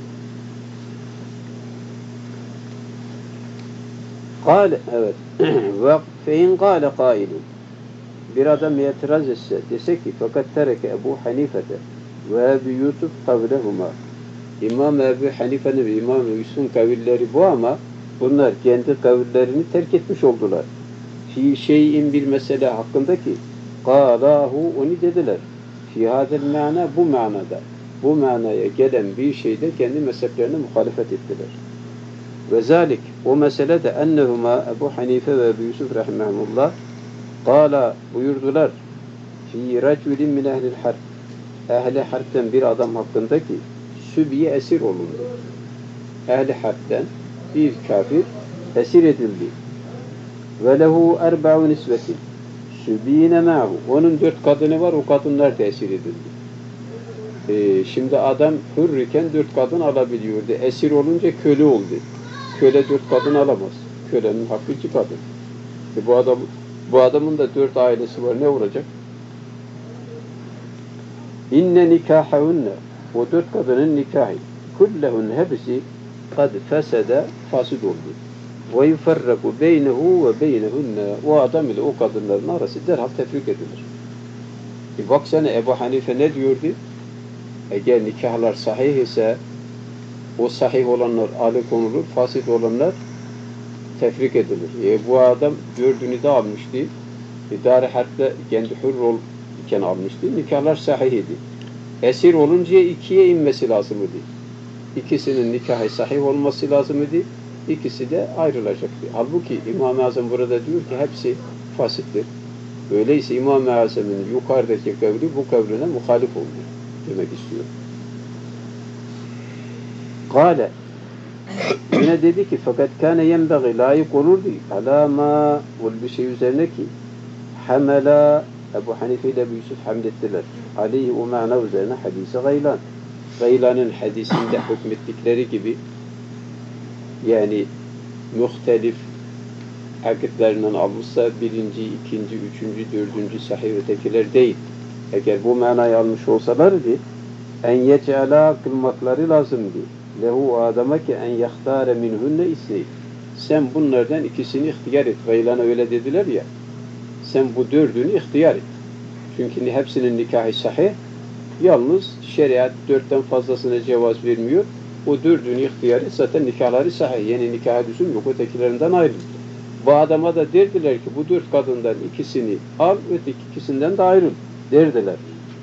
Kâle, evet. Ve fein kâle kâilun. Bir adam itiraz etse, dese ki fakat tereke Ebu Hanifete ve Ebu Yusuf kavlehuma. İmam Ebu Hanife'nin ve İmam Yusuf'un kavilleri bu ama bunlar kendi kavillerini terk etmiş oldular. Fi şeyin bir mesele hakkındaki kâlahu onu dediler. Fi hadel ma'na bu manada. Bu manaya gelen bir şeyde kendi mezheplerine muhalefet ettiler. Ve zalik o mesele de ennehuma Ebu Hanife ve Ebu Yusuf rahimahumullah kâla buyurdular fi raculin min ehlil harp. Ehli harpten bir adam hakkındaki sübiye esir olundu. Ehli harpten bir kafir esir edildi. Ve lehu erba'u nisvetin. Sübiyine ma'hu. Onun 4 kadını var, o kadınlar da esir edildi. Şimdi adam hür iken 4 kadın alabiliyordu. Esir olunca köle oldu. Köle 4 kadın alamaz. Kölenin hakkı 2 kadın. Bu adamın da 4 ailesi var. Ne olacak? İnne nikahahunne. O 4 kadının nikahı. Kullehun hepsi kad fesede fasid oldu. Ve yuferraku beynehu ve beynehunne. O adam ile o kadınların arası derhal tefrik edilir. Baksana Ebu Hanife ne diyordu? Eğer nikahlar sahih ise o sahih olanlar alıkonulur, fasit olanlar tefrik edilir. Bu adam 4'ünü de almıştı. İdare harpte kendi hür iken almıştı. Nikahlar sahih idi. Esir olunca 2'ye inmesi lazım idi. İkisinin nikahı sahih olması lazım idi. İkisi de ayrılacaktı. Halbuki İmam-ı Azam burada diyor ki hepsi fasittir. Öyleyse İmam-ı Azam'ın yukarıdaki kavli bu kavline muhalif oldu demek istiyor. Kale yine dedi ki fakat kâne yenbeği layık olurdu alâmâ bir şey üzerine ki hamela Ebu Hanife ile Ebu Yusuf hamlettiler. Aleyhi o mana üzerine hadisi Gaylan. Gaylan'ın hadisinde hükmettikleri gibi yani muhtelif akitlerinden almışsa birinci, ikinci, üçüncü, dördüncü sahih ötekiler değil. Eğer bu manayı almış olsalardı en yec'ala kılmakları lazımdı. Lehu adama ki en yahtare minhunne isneyi. Sen bunlardan ikisini ihtiyar et. Gaylana öyle dediler ya. Sen bu 4'ünü ihtiyar et. Çünkü hepsinin nikahı sahih. Yalnız şeriat 4'ten fazlasına cevaz vermiyor. O 4'ünü ihtiyar et. Zaten nikahları sahih. Yeni nikaha lüzum yok. Ötekilerinden ayrıl. Bu adama da derdiler ki bu 4 kadından ikisini al, öteki ikisinden de ayrıl derdiler.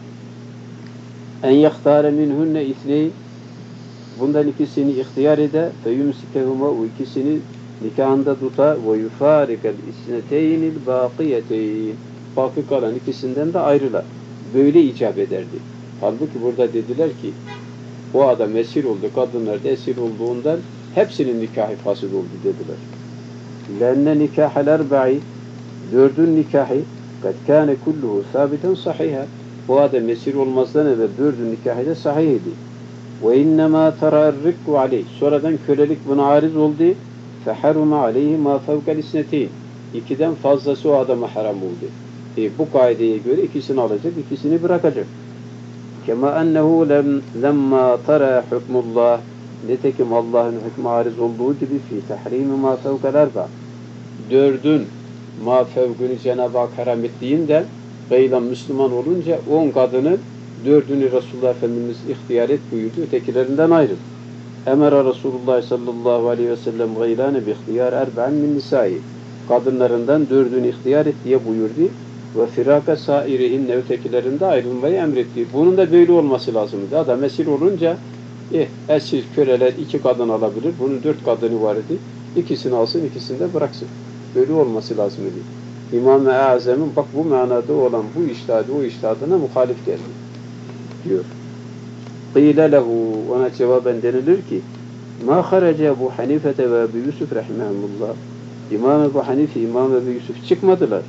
En yahtare minhunne isneyi. Bundan ikisini ihtiyar ede fe yumsikehuma o ikisini nikahında tuta ve yufarikel isneteynil bakiyeteyn. Baki kalan ikisinden de ayrılar. Böyle icap ederdi. Halbuki burada dediler ki o adam esir oldu, kadınlar da esir olduğundan hepsinin nikahı fasid oldu dediler. Lenne nikahel erba'i 4'ün nikahı kad kâne kulluhu sabiten sahiha. O adam esir olmazdan evvel 4'ün nikahı da sahih idi. Ve innemâ terârrikku aleyh. Sonradan kölelik buna ariz oldu. Feharuma aleyhi mâ fevkel isneteyn. 2'den fazlası o adama haram oldu. Bu kaideye göre ikisini alacak, ikisini bırakacak. Kema ennehu lemma tara hukmullah. Nitekim Allah'ın hükmü ariz olduğu gibi fi tahrimi mâ fevkel erba. 4'ün mâ fevkünü Cenab-ı Hak haram ettiğinden gaylan Müslüman olunca 10 kadının 4'ünü Resulullah Efendimiz ihtiyar et buyurdu. Ötekilerinden ayrıl. Emre Resulullah sallallahu aleyhi ve sellem gaylâne bi ihtiyar erba'en min nisâi. Kadınlarından 4'ünü ihtiyar et diye buyurdu. Ve firâke sâirihinne ötekilerinde ayrılmayı emretti. Bunun da böyle olması lazımdı. Adam esir olunca esir köleler 2 kadın alabilir. Bunun 4 kadını vardı. İkisini alsın, ikisini de bıraksın. Böyle olması lazımdı. İmam-ı Azam'ın bak bu manada olan bu iştihadı o iştihadına muhalif geldi diyor. Qîle lehu ona cevaben denilir ki ma haraca Ebu Hanife ve Ebu Yusuf rahimahumullah. İmam Ebu Hanife, İmam Ebu Yusuf çıkmadılar.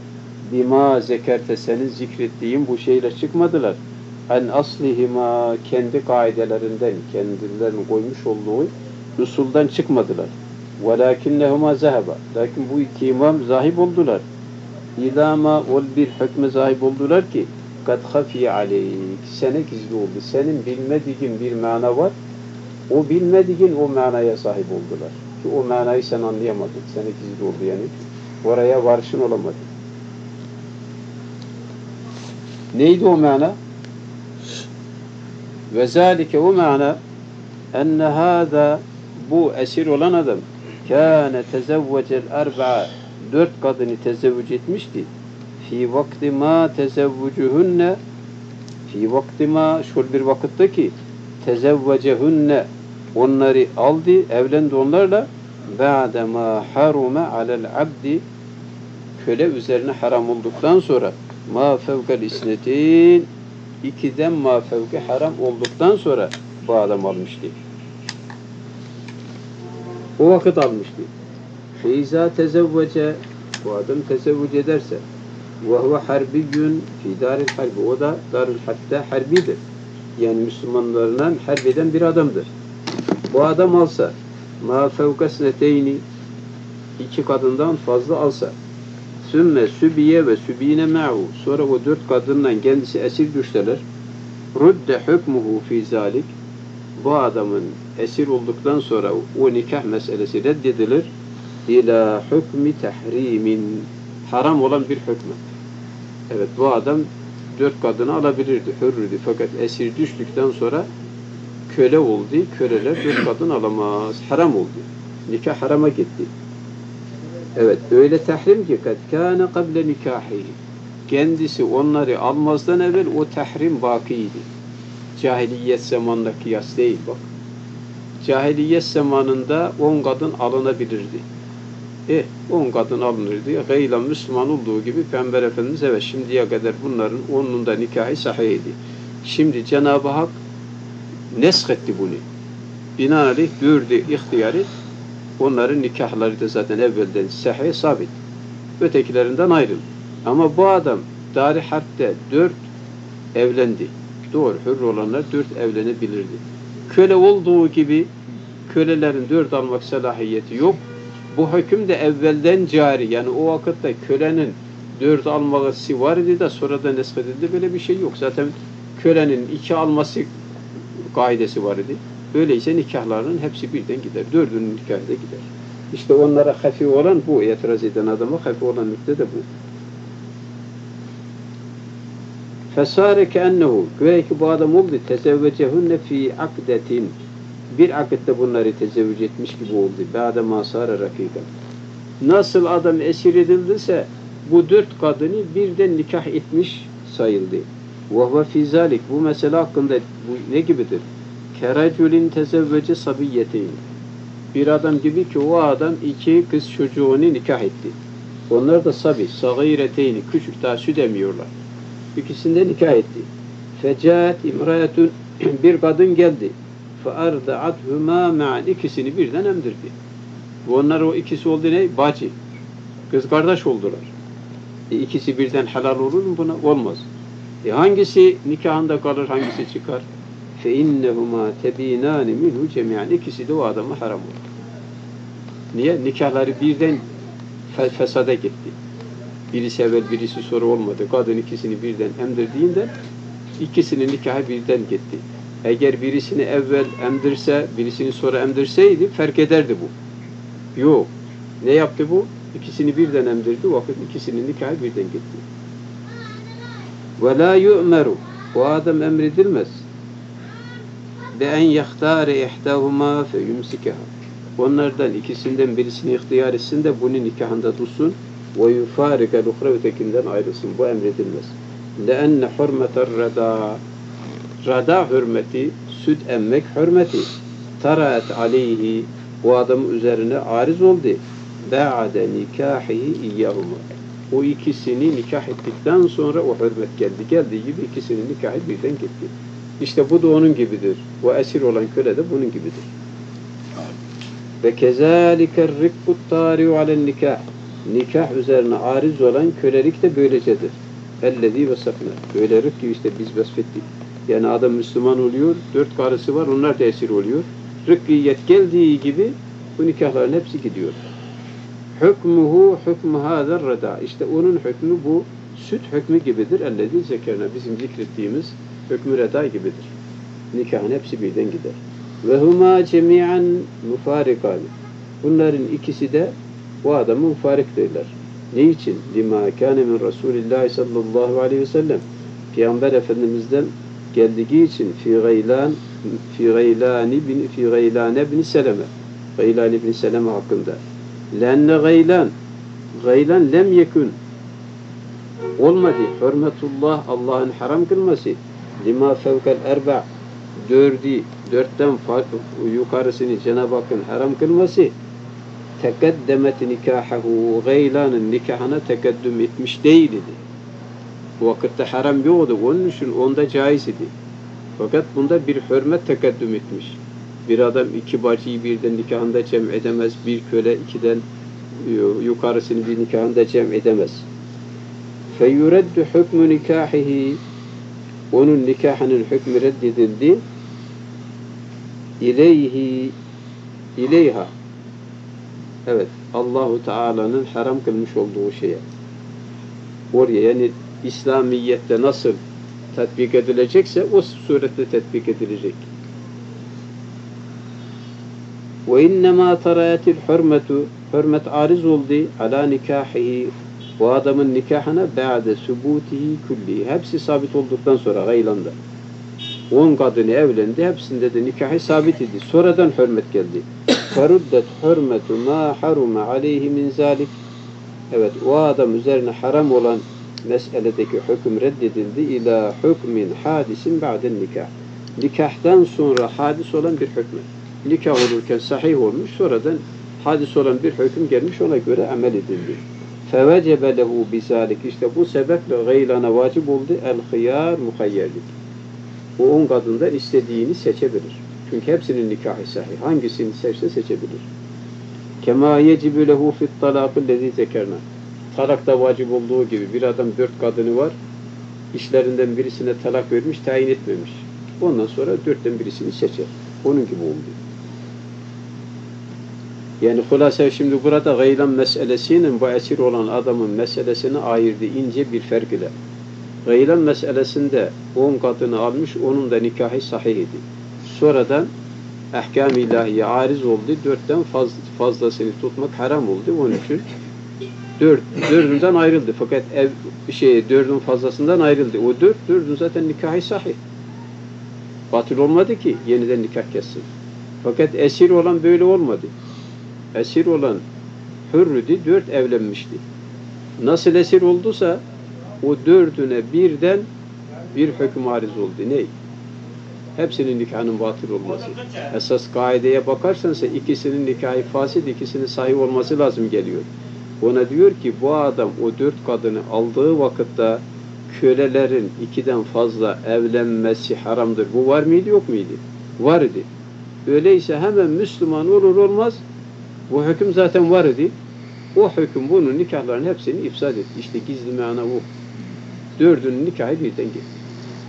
bima zekerte senin zikrettiğin bu şeyle çıkmadılar. En aslihima kendi kaidelerinden, kendilerinin koymuş olduğu usuldan çıkmadılar. Velakinnehuma zehaba. Lakin bu iki imam zahip oldular. İlama ol bir hükme zahip oldular ki kad hafiye aleyk. Sana gizli oldu. Senin bilmediğin bir mana var. O bilmediğin o manaya sahip oldular. Ki o manayı sen anlayamadın. Sana gizli oldu yani. Oraya varışın olamadı. Neydi o mana? Ve zâlike o mana enne hâzâ bu esir olan adam kâne tezevvecel erba'a 4 kadını tezevvüc etmişti. Fi vakti ma tezevvücuhunne fi vakti ma şöyle bir vakitte ki tezevvecehunne onları aldı, evlendi onlarla ba'de ma harume alel abdi köle üzerine haram olduktan sonra ma fevkel isnetin 2'den ma fevke haram olduktan sonra bu adam almıştı. O vakit almıştı. Feyza tezevvece bu adam tezevvüc ederse ve huve harbiyyun fi daril harbi o da daril harpte harbidir. Yani Müslümanlarla harp eden bir adamdır. Bu adam alsa ma fevke sneteyni 2 kadından fazla alsa sümme sübiye ve sübine ma'hu sonra o 4 kadından kendisi esir düşseler rudde hükmuhu fi zalik bu adamın esir olduktan sonra o nikah meselesi reddedilir ila hükmü tahrimin haram olan bir hükmü. Evet bu adam 4 kadını alabilirdi, hürrüdü fakat esir düştükten sonra köle oldu, köleler 4 kadın alamaz, haram oldu. Nikah harama gitti. Evet, öyle tahrim ki kad kâne kable nikahi. Kendisi onları almazdan evvel o tahrim bakiydi. Cahiliyet zamanında kıyas değil bak. Cahiliyet zamanında 10 kadın alınabilirdi. 10 kadın alınırdı. Gayla Müslüman olduğu gibi Peygamber Efendimiz evet şimdiye kadar bunların 10'unun da nikahı sahihiydi. Şimdi Cenab-ı Hak neshetti bunu. Binaenaleyh gördü ihtiyarı. Onların nikahları da zaten evvelden sahih sabit. Ötekilerinden ayrıldı. Ama bu adam Dar-ı Harp'te 4 evlendi. Doğru, hür olanlar 4 evlenebilirdi. Köle olduğu gibi kölelerin 4 almak salahiyeti yok. Bu hüküm de evvelden cari. Yani o vakitte kölenin 4 alması var idi de sonradan neshedildi. Böyle bir şey yok. Zaten kölenin 2 alması kaidesi var idi. Öyleyse nikahlarının hepsi birden gider. 4'ünün nikahı da gider. İşte onlara hafi olan bu. İtiraz eden adama hafi olan nükte de bu. Fesâre keennehu göre ki bu adam oldu. Tezevvecehunne fî akdetin bir akitte bunları tezevvüc etmiş gibi oldu. Ba'de mâ sâre rakîkan. Nasıl adam esir edildiyse bu 4 kadını birden nikah etmiş sayıldı. Ve huve fî zâlik bu mesele hakkında bu ne gibidir? Keracülin tezevvece sabiyyeteyn. Bir adam gibi ki o adam 2 kız çocuğunu nikah etti. Onlar da sabi, sagîreteyni, küçük daha süt emiyorlar. İkisinde nikah etti. Fecaat imrayetun bir kadın geldi. Fe'arda'athuma ma'an ikisini birden emdirdi. Onlar o ikisi oldu ne? Bacı. Kız kardeş oldular. İkisi birden helal olur mu buna? Olmaz. Hangisi nikahında kalır, hangisi çıkar? فَاِنَّهُمَا تَب۪ينَانِ مِنْهُ cemiyan. İkisi de o adama haram oldu. Niye? Nikahları birden fesada gitti. Birisi evvel, birisi sonra olmadı. Kadın ikisini birden emdirdiğinden ikisinin nikahı birden gitti. Eğer birisini evvel emdirse, birisini sonra emdirseydi fark ederdi bu. Yok. Ne yaptı bu? İkisini birden emdirdi. Vakit ikisinin nikahı birden gitti. وَلَا يُؤْمَرُ o adam emredilmez. بِاَنْ يَخْتَارِ اِحْتَاهُمَا فَيُمْسِكَهَا onlardan ikisinden birisini ihtiyar etsin de bunu nikahında tutsun. وَيُفَارِكَ الْاُخْرَ ötekinden ayrılsın. Bu emredilmez. لَاَنَّ حُرْمَةَ الرَّدَى rada hürmeti, süt emmek hürmeti taraat aleyhi o adam üzerine ariz oldu. Ba'de nikahihi iyyahuma. O ikisini nikah ettikten sonra o hürmet geldi. Geldiği gibi ikisinin nikahı birden gitti. İşte bu da onun gibidir. O esir olan köle de bunun gibidir. Ve kezâliker rikkut târi'u alen nikah. nikah üzerine ariz olan kölelik de böylecedir. Ellezî vesafna. Böyle rık ki işte biz vasfettik. Yani adam Müslüman oluyor, 4 karısı var, onlar da esir oluyor. Rıkkiyet geldiği gibi bu nikahların hepsi gidiyor. Hükmuhu hükmü hâzer reda. İşte onun hükmü bu süt hükmü gibidir. Ellezî zekerna. Bizim zikrettiğimiz hükmü reda gibidir. Nikahın hepsi birden gider. Ve huma cemi'an mufarikâni. Bunların ikisi de bu adamı mufariktirler. Ne için? Lima kâne min Resulillah sallallahu aleyhi ve sellem. Peygamber Efendimiz'den geldiği için fi Gaylan ibn Seleme. Gaylan ibn Seleme hakkında. Lenne Gaylan lem yekun. Olmadı. Hürmetullah Allah'ın haram kılması. Lima fevkel erba. Dörtten yukarısını Cenab-ı Hakk'ın haram kılması. Tekaddemet nikahahu. Gaylan'ın nikahına tekaddüm etmiş değil idi. Bu vakitte haram yoktu. Onun için onda caiz idi. Fakat bunda bir hürmet tekaddüm etmiş. Bir adam iki bacıyı birden nikahında cem edemez. Bir köle ikiden yukarısını bir nikahında cem edemez. Feyureddu hükmü nikahihi. Onun nikahının hükmü reddedildi. İleyha. Evet. Allahu Teala'nın haram kılmış olduğu şeye. Oraya yani İslamiyet'te nasıl tatbik edilecekse o surette tatbik edilecek. Ve innemâ tarayatil hürmetu. Hürmet ariz oldu ala nikahihi. Bu adamın nikahına ba'de subutihi külli. Hepsi sabit olduktan sonra Gaylan'da. 10 kadını evlendi. Hepsinde de nikahı sabit idi. Sonradan hürmet geldi. Feruddet hürmetu ma haruma aleyhi min zalik. Evet, o adam üzerine haram olan meseledeki hüküm reddedildi. İlâ hükmin hadisin ba'den nikah. Nikahtan sonra hadis olan bir hükmü. Nikah olurken sahih olmuş, sonradan hadis olan bir hüküm gelmiş, ona göre amel edildi. Fevecebe lehu bizalik. İşte bu sebeple Gaylan'a vacip oldu. El-hıyar muhayyerlik. O 10 kadından istediğini seçebilir. Çünkü hepsinin nikahı sahih. Hangisini seçse seçebilir. Kema yecibü lehu fit talâkı lezî zekerna. Talakta vacip olduğu gibi bir adam 4 kadını var. İşlerinden birisine talak vermiş, tayin etmemiş. Ondan sonra 4'ten birisini seçer. Onun gibi oldu. Yani hulasa şimdi burada Gaylan meselesinin bu esir olan adamın meselesini ayırdı ince bir fark ile. Gaylan meselesinde 10 kadını almış, onun da nikahı sahih idi. Sonradan ahkam-ı ilahiye ariz oldu, 4'ten fazlasını tutmak haram oldu. Onun için 4'ünden ayrıldı. Fakat 4'ün fazlasından ayrıldı. O 4'ün zaten nikahı sahih. Batıl olmadı ki yeniden nikah kessin. Fakat esir olan böyle olmadı. Esir olan hürrüdü, 4 evlenmişti. Nasıl esir olduysa o 4'üne birden bir hüküm ariz oldu. Ne? Hepsinin nikahının batıl olması. Esas kaideye bakarsansa ikisinin nikahı fasid, ikisinin sahih olması lazım geliyor. Ona diyor ki bu adam o 4 kadını aldığı vakitte kölelerin 2'den fazla evlenmesi haramdır. Bu var mıydı yok muydu? Var idi. Öyleyse hemen Müslüman olur olmaz bu hüküm zaten var idi. O hüküm bunun nikahların hepsini ifsad etti. İşte gizli mana bu. 4'ünün nikahı birden gitti.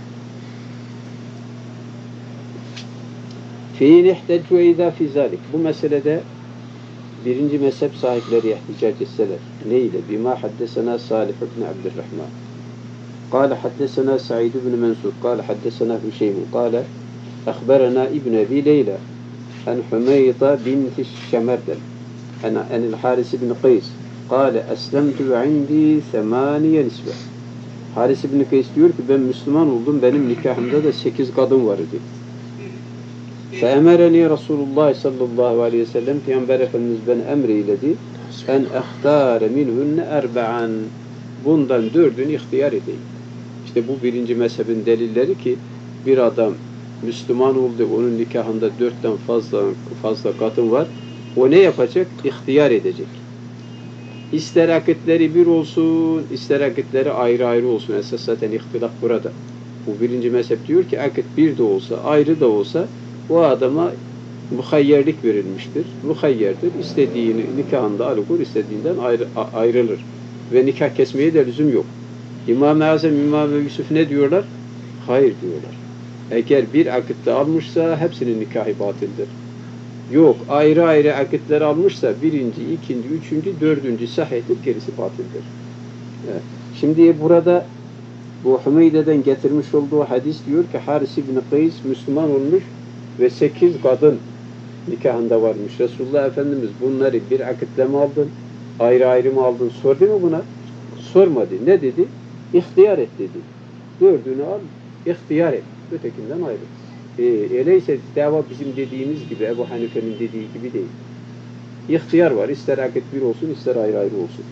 Fîn ihteccu eydâ fî zâlik. Bu meselede birinci mezhep sahipleri ihticac etseler. Neyle? Bima haddesena Salih ibn Abdurrahman. قال حدثنا سعيد بن منصور قال حدثنا هشيم قال أخبرنا ابن أبي ليلى عن حميطة بنت الشمردل عن الحارث بن قيس قال أسلمت عندي 8 نسوة. Haris ibn Kays diyor ki ben Müslüman oldum, benim nikahımda da 8 kadın vardı. فَاَمَرَنِي Resulullah sallallahu aleyhi ve sellem Peygamber Efendimiz ben emreyledi en اَخْتَارَ مِنْهُنَّ اَرْبَعًا. Bundan 4'ünü ihtiyar edeyim. İşte bu birinci mezhebin delilleri ki bir adam Müslüman oldu, onun nikahında 4'ten fazla kadın var. O ne yapacak? İhtiyar edecek. İster akitleri bir olsun, ister akitleri ayrı ayrı olsun. Esas zaten ihtilaf burada. Bu birinci mezhep diyor ki akit bir de olsa, ayrı da olsa o adama muhayyerlik verilmiştir. Muhayyerdir. İstediğini nikahında alıkur, istediğinden ayrılır. Ve nikah kesmeye de lüzum yok. İmam-ı Azam, İmam-ı Yusuf ne diyorlar? Hayır diyorlar. Eğer bir akitte almışsa hepsinin nikahı batıldır. Yok, ayrı ayrı akitler almışsa birinci, ikinci, üçüncü, dördüncü sahihtir, gerisi batıldır. Evet. Şimdi burada bu Hümeyde'den getirmiş olduğu hadis diyor ki Haris ibn Kays Müslüman olmuş ve 8 kadın nikahında varmış. Resulullah Efendimiz bunları bir akitle mi aldın, ayrı ayrı mı aldın sordu mu buna? Sormadı. Ne dedi? İhtiyar et dedi. Dördünü al, ihtiyar et. Ötekinden ayrı. Öyleyse dava bizim dediğimiz gibi, Ebu Hanife'nin dediği gibi değil. İhtiyar var. İster akit bir olsun, ister ayrı ayrı olsun.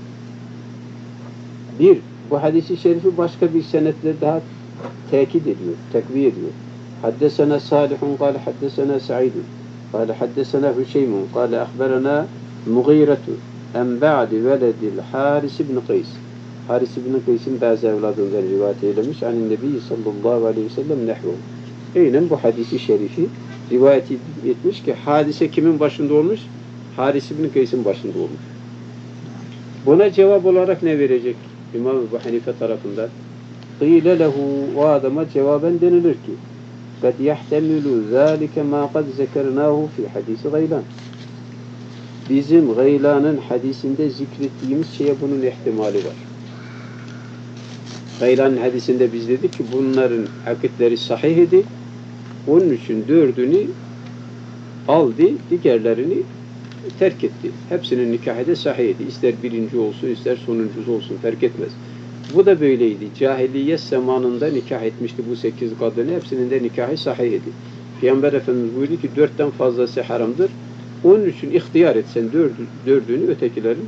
Bir, bu hadisi şerifi başka bir senetle daha tekit ediyor, tekviye ediyor. Haddesena Salihun, kâle haddesena Sa'idun, kâle haddesena Hüşeymun, kâle ahberena Mughiretu, en ba'di veledil Haris ibn Kays. Haris ibn Kays'in bazı evladından rivayet eylemiş. Anin Nebi sallallahu aleyhi ve sellem nehvu. Aynen bu hadisi şerifi rivayet etmiş ki hadise kimin başında olmuş? Haris ibn Kays'in başında olmuş. Buna cevap olarak ne verecek İmam Ebu Hanife tarafından? Qîle lehu, o adama cevaben denilir ki قَدْ يَحْتَمِلُ ذَٰلِكَ مَا قَدْ زَكَرْنَاهُ فِي حَدِيثِ غَيْلَانِ. Bizim Gaylan'ın hadisinde zikrettiğimiz şeye bunun ihtimali var. Gaylan'ın hadisinde biz dedik ki bunların akitleri sahih idi. Onun için dördünü aldı, diğerlerini terk etti. Hepsinin nikahı da sahihdi. İster birinci olsun, ister sonuncusu olsun, fark etmez. Bu da böyleydi. Cahiliye zamanında nikah etmişti bu 8 kadını. Hepsinin de nikahı sahihdi. Peygamber Efendimiz buyurdu ki 4'ten fazlası haramdır. Onun için ihtiyar et sen dördünü ötekilerin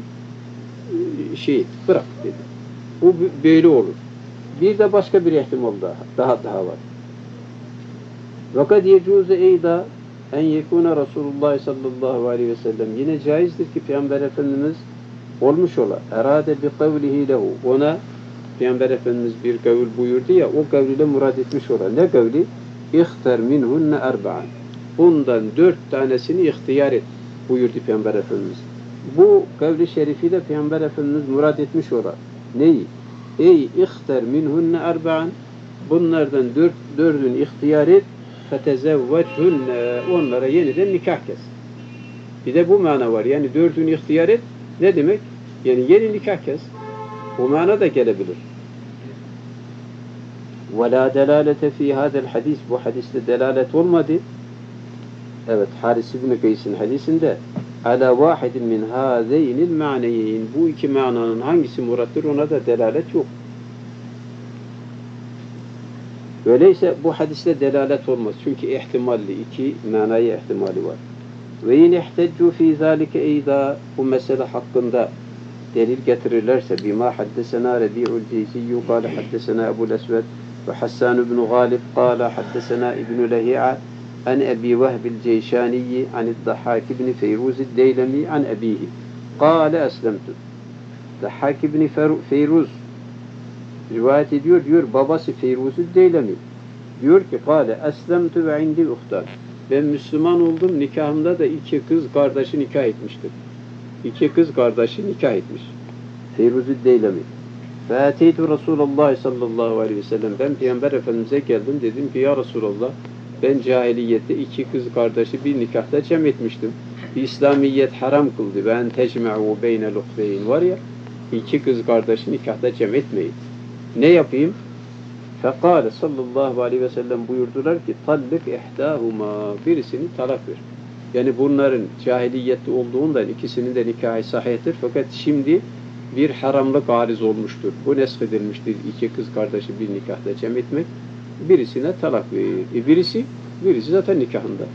bırak dedi. Bu böyle olur. Bir de başka bir ihtimal daha var. Vakat yecuze eyda en yekune Resulullah sallallahu aleyhi ve sellem. Yine caizdir ki Peygamber Efendimiz olmuş ola. Erade bi kavlihi lehu. Ona Peygamber Efendimiz bir kavil buyurdu ya, o kavliyle murad etmiş ola. Ne kavli? İhtar minhunne erba'an. Bundan 4 tanesini ihtiyar et buyurdu Peygamber Efendimiz. Bu kavli şerifiyle Peygamber Efendimiz murad etmiş ola. Neyi? Ey ihtar minhunne erba'an. Bunlardan 4'ünü ihtiyar et. Fetezevvethunne. Onlara yeniden nikah kes. Bir de bu mana var. Yani 4'ünü ihtiyar et. Ne demek? Yani yeni nikah kes. Bu mana da gelebilir. وَلَا دَلَالَةَ فِي هَذَا الْحَدِيثِ. Bu hadiste delalet olmadı. Evet, Haris ibn Kays'in hadisinde عَلَى وَاحِدٍ مِنْ هَذَيْنِ الْمَعْنَيَيْنِ. Bu iki mananın hangisi murattır ona da delalet yok. Öyleyse bu hadiste delalet olmaz. Çünkü ihtimalli, iki manayı ihtimali var. Ve in ihteccu fi zalike eyda. Bu mesele hakkında delil getirirlerse bima haddesena Rabi'ul Ceysiyyü kâle haddesena Ebu'l Esved ve Hassan ibn Galib kâle haddesena İbn Lehi'a an Ebi Vehbil Ceyşaniyyi anid-Dahhak ibn Feyruzid Deylemi an ebihi kâle eslemtu. Dahhak ibn Feyruz rivayet ediyor, diyor babası Feyruzid Deylemi diyor ki kâle eslemtu ve indi uhtar. Ben Müslüman oldum, nikahımda da 2 kız kardeşi nikah etmiştir. 2 kız kardeşi nikah etmiş. Feyruzid Deylemi. Fâteytu Resulullah sallallahu aleyhi ve sellem. Ben Peygamber Efendimiz'e geldim. Dedim ki ya Resulullah, ben cahiliyette 2 kız kardeşi bir nikahta cem etmiştim. İslamiyet haram kıldı. Ben tecme'u beynel uhbeyn var ya, 2 kız kardeşi nikahta cem etmeyin. Ne yapayım? Fekâle sallallahu aleyhi ve sellem buyurdular ki tallik ihdâhuma. Birisini talak ver. Yani bunların cahiliyette olduğundan ikisinin de nikahı sahihtir. Fakat şimdi bir haramlık ariz olmuştur. Bu nesk edilmiştir. 2 kız kardeşi bir nikahta cem etmek. Birisine talak verir. Birisi zaten nikahında.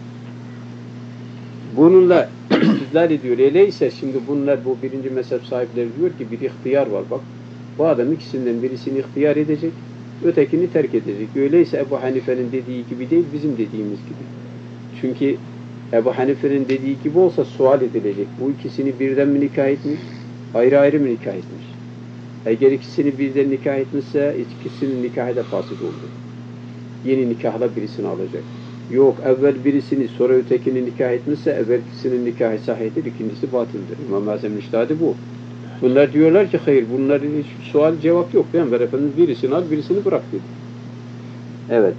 Bununla istidlal ediyor. Öyleyse şimdi bunlar, bu birinci mezhep sahipleri diyor ki bir ihtiyar var bak. Bu adam ikisinden birisini ihtiyar edecek, ötekini terk edecek. Öyleyse Ebu Hanife'nin dediği gibi değil, bizim dediğimiz gibi. Çünkü Ebu Hanife'nin dediği gibi olsa sual edilecek. Bu ikisini birden mi nikah etmiş, ayrı ayrı mı nikah etmiş? Eğer ikisini birden nikah etmişse ikisinin nikahı da fasit oldu. Yeni nikahla birisini alacak. Yok, evvel birisini sonra ötekini nikah etmişse evvelkisinin nikahı sahihtir, ikincisi batıldır. İmam-ı Azam'ın içtihadı bu. Bunlar diyorlar ki hayır, bunların hiç sual cevap yok. Peygamber Efendimiz birisini al, birisini bırak dedi. Evet.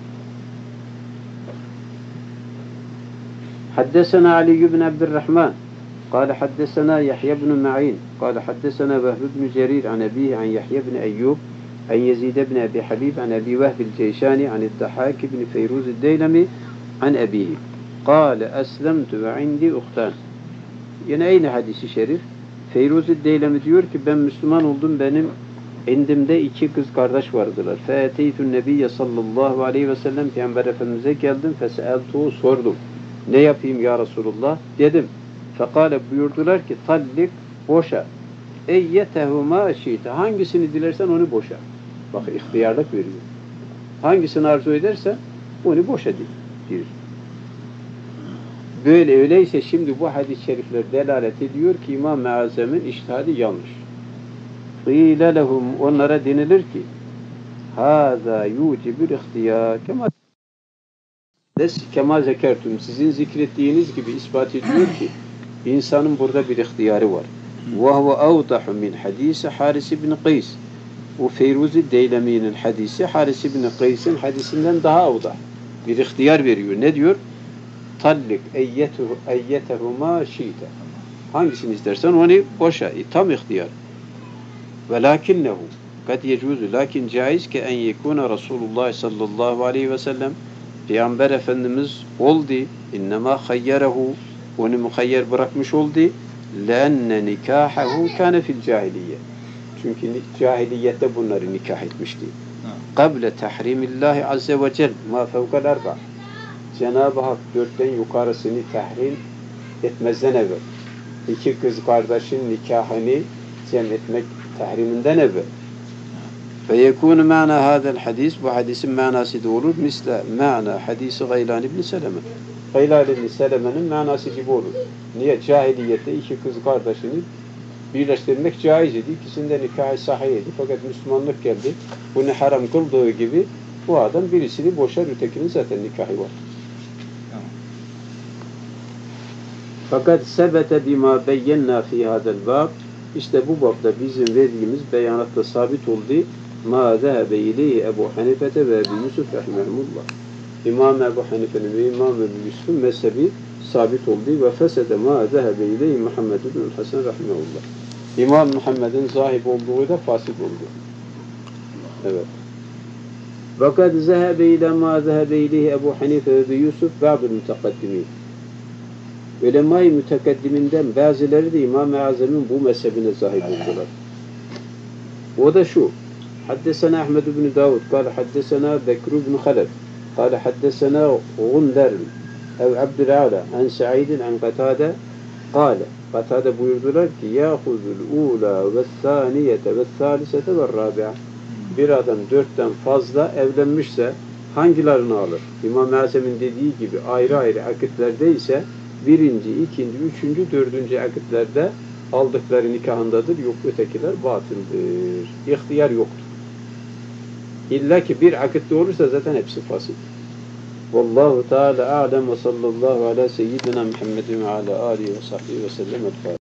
حدثنا علي بن عبد الرحمن قال حدثنا يحيى بن معين قال حدثنا وهب بن جرير عن أبيه عن يحيى بن أيوب عن يزيد بن أبي حبيب عن أبي وهب الجيشاني عن الضحاك بن فيروز الديلمي عن أبيه قال أسلمت وعندي أختان. Yine aynı hadisi şerif. Feyruz-i Deylemi diyor ki ben Müslüman oldum, benim indimde iki kız kardeş vardılar. Fe'eteytün nebiyye sallallahu aleyhi ve sellem, Peygamber Efendimiz'e geldim. Feseeltuhu, sordum. Ne yapayım ya Resulullah dedim. Fekale, buyurdular ki tallik, boşa. Eyyetehuma şiite, hangisini dilersen onu boşa. Bak, ihtiyarlık veriyor. Hangisini arzu edersen onu boşa diyor. Böyle öyleyse şimdi bu hadis-i şerifler delalet ediyor ki İmam-ı Azam'ın içtihadı yanlış. Qîle lehum, onlara denilir ki hâzâ yûcibül ihtiyâr kemâ zekertum, sizin zikrettiğiniz gibi ispat ediyor ki insanın burada bir ihtiyarı var. Ve huve avdahu min hadisi Haris ibn Qays. Bu Feyruz-i Deylemi'nin hadisi Haris ibn Qays'in hadisinden daha avdah. Bir ihtiyar veriyor. Ne diyor? Tallik eyyetehuma şiite. Hangisini istersen onu boşa. Tam ihtiyar. Velakinnehu kad yecuzu, lakin caiz ki en yekuna Resulullah sallallahu aleyhi ve sellem, Peygamber Efendimiz oldu. İnnemâ hayyerehu, onu muhayyer bırakmış oldu. Lenne nikahahu kâne fil cahiliye. Çünkü cahiliyette bunları nikah etmişti. Kable tahrimillahi azze ve cel ma fevkal arba. Cenab-ı Hak dörtten yukarısını tahrim etmezden evvel, iki kız kardeşin nikahını cem etmek tahriminden evvel. Ve yekûnu ma'na hâzel hadis, bu hadisin manası da olur. Misle ma'na hadisi Gaylan ibn Seleme. Gaylan ibn Seleme'nin manası gibi olur. Niye? Cahiliyette iki kız kardeşini birleştirmek caiz idi. İkisinde nikahı sahih idi. Fakat Müslümanlık geldi. Bunu haram kıldığı gibi bu adam birisini boşar, ötekinin zaten nikahı var. Fakat sebete bima beyyenna fi hadel bab, işte bu babda bizim verdiğimiz beyanatta sabit oldu. Ma zehebe ileyhi Ebu Hanifete ve Ebu Yusuf rahimehumullah. İmam Ebu Hanife'nin ve İmam Ebu Yusuf'un mezhebi sabit oldu. Ve fesede ma zehebe ileyhi Muhammed ibn Hasan rahimehullah. İmam Muhammed'in zahib olduğu da fasit oldu. Evet. Fakat zehebe ile ma zehebe ileyhi Ebu Hanife ve Ebu Yusuf ba'dul mutakaddimin. Ulema-i mütekaddiminden bazıları da İmam-ı Azam'ın bu mezhebine zahib oldular. O da şu: Haddesena Ahmed ibn Davud, kâle haddesena Bekr ibn Halef, kâle haddesena Gundar ev Abdülâla an Sa'idin an Katâde, kâle, Katâde buyurdular ki yâhuzul ûlâ ve thâniyete ve thâlisete ve râbi'a. Bir adam dörtten fazla evlenmişse hangilerini alır? İmam-ı Azam'ın dediği gibi ayrı ayrı akitlerde ise birinci, ikinci, üçüncü, dördüncü akitlerde aldıkları nikahındadır. Yok, ötekiler batıldır. İhtiyar yoktur. İlla ki bir akitte olursa zaten hepsi fasit. Vallahu Teala a'lem ve sallallahu ala seyyidina Muhammedin ve ala alihi ve sahbihi ve sellem.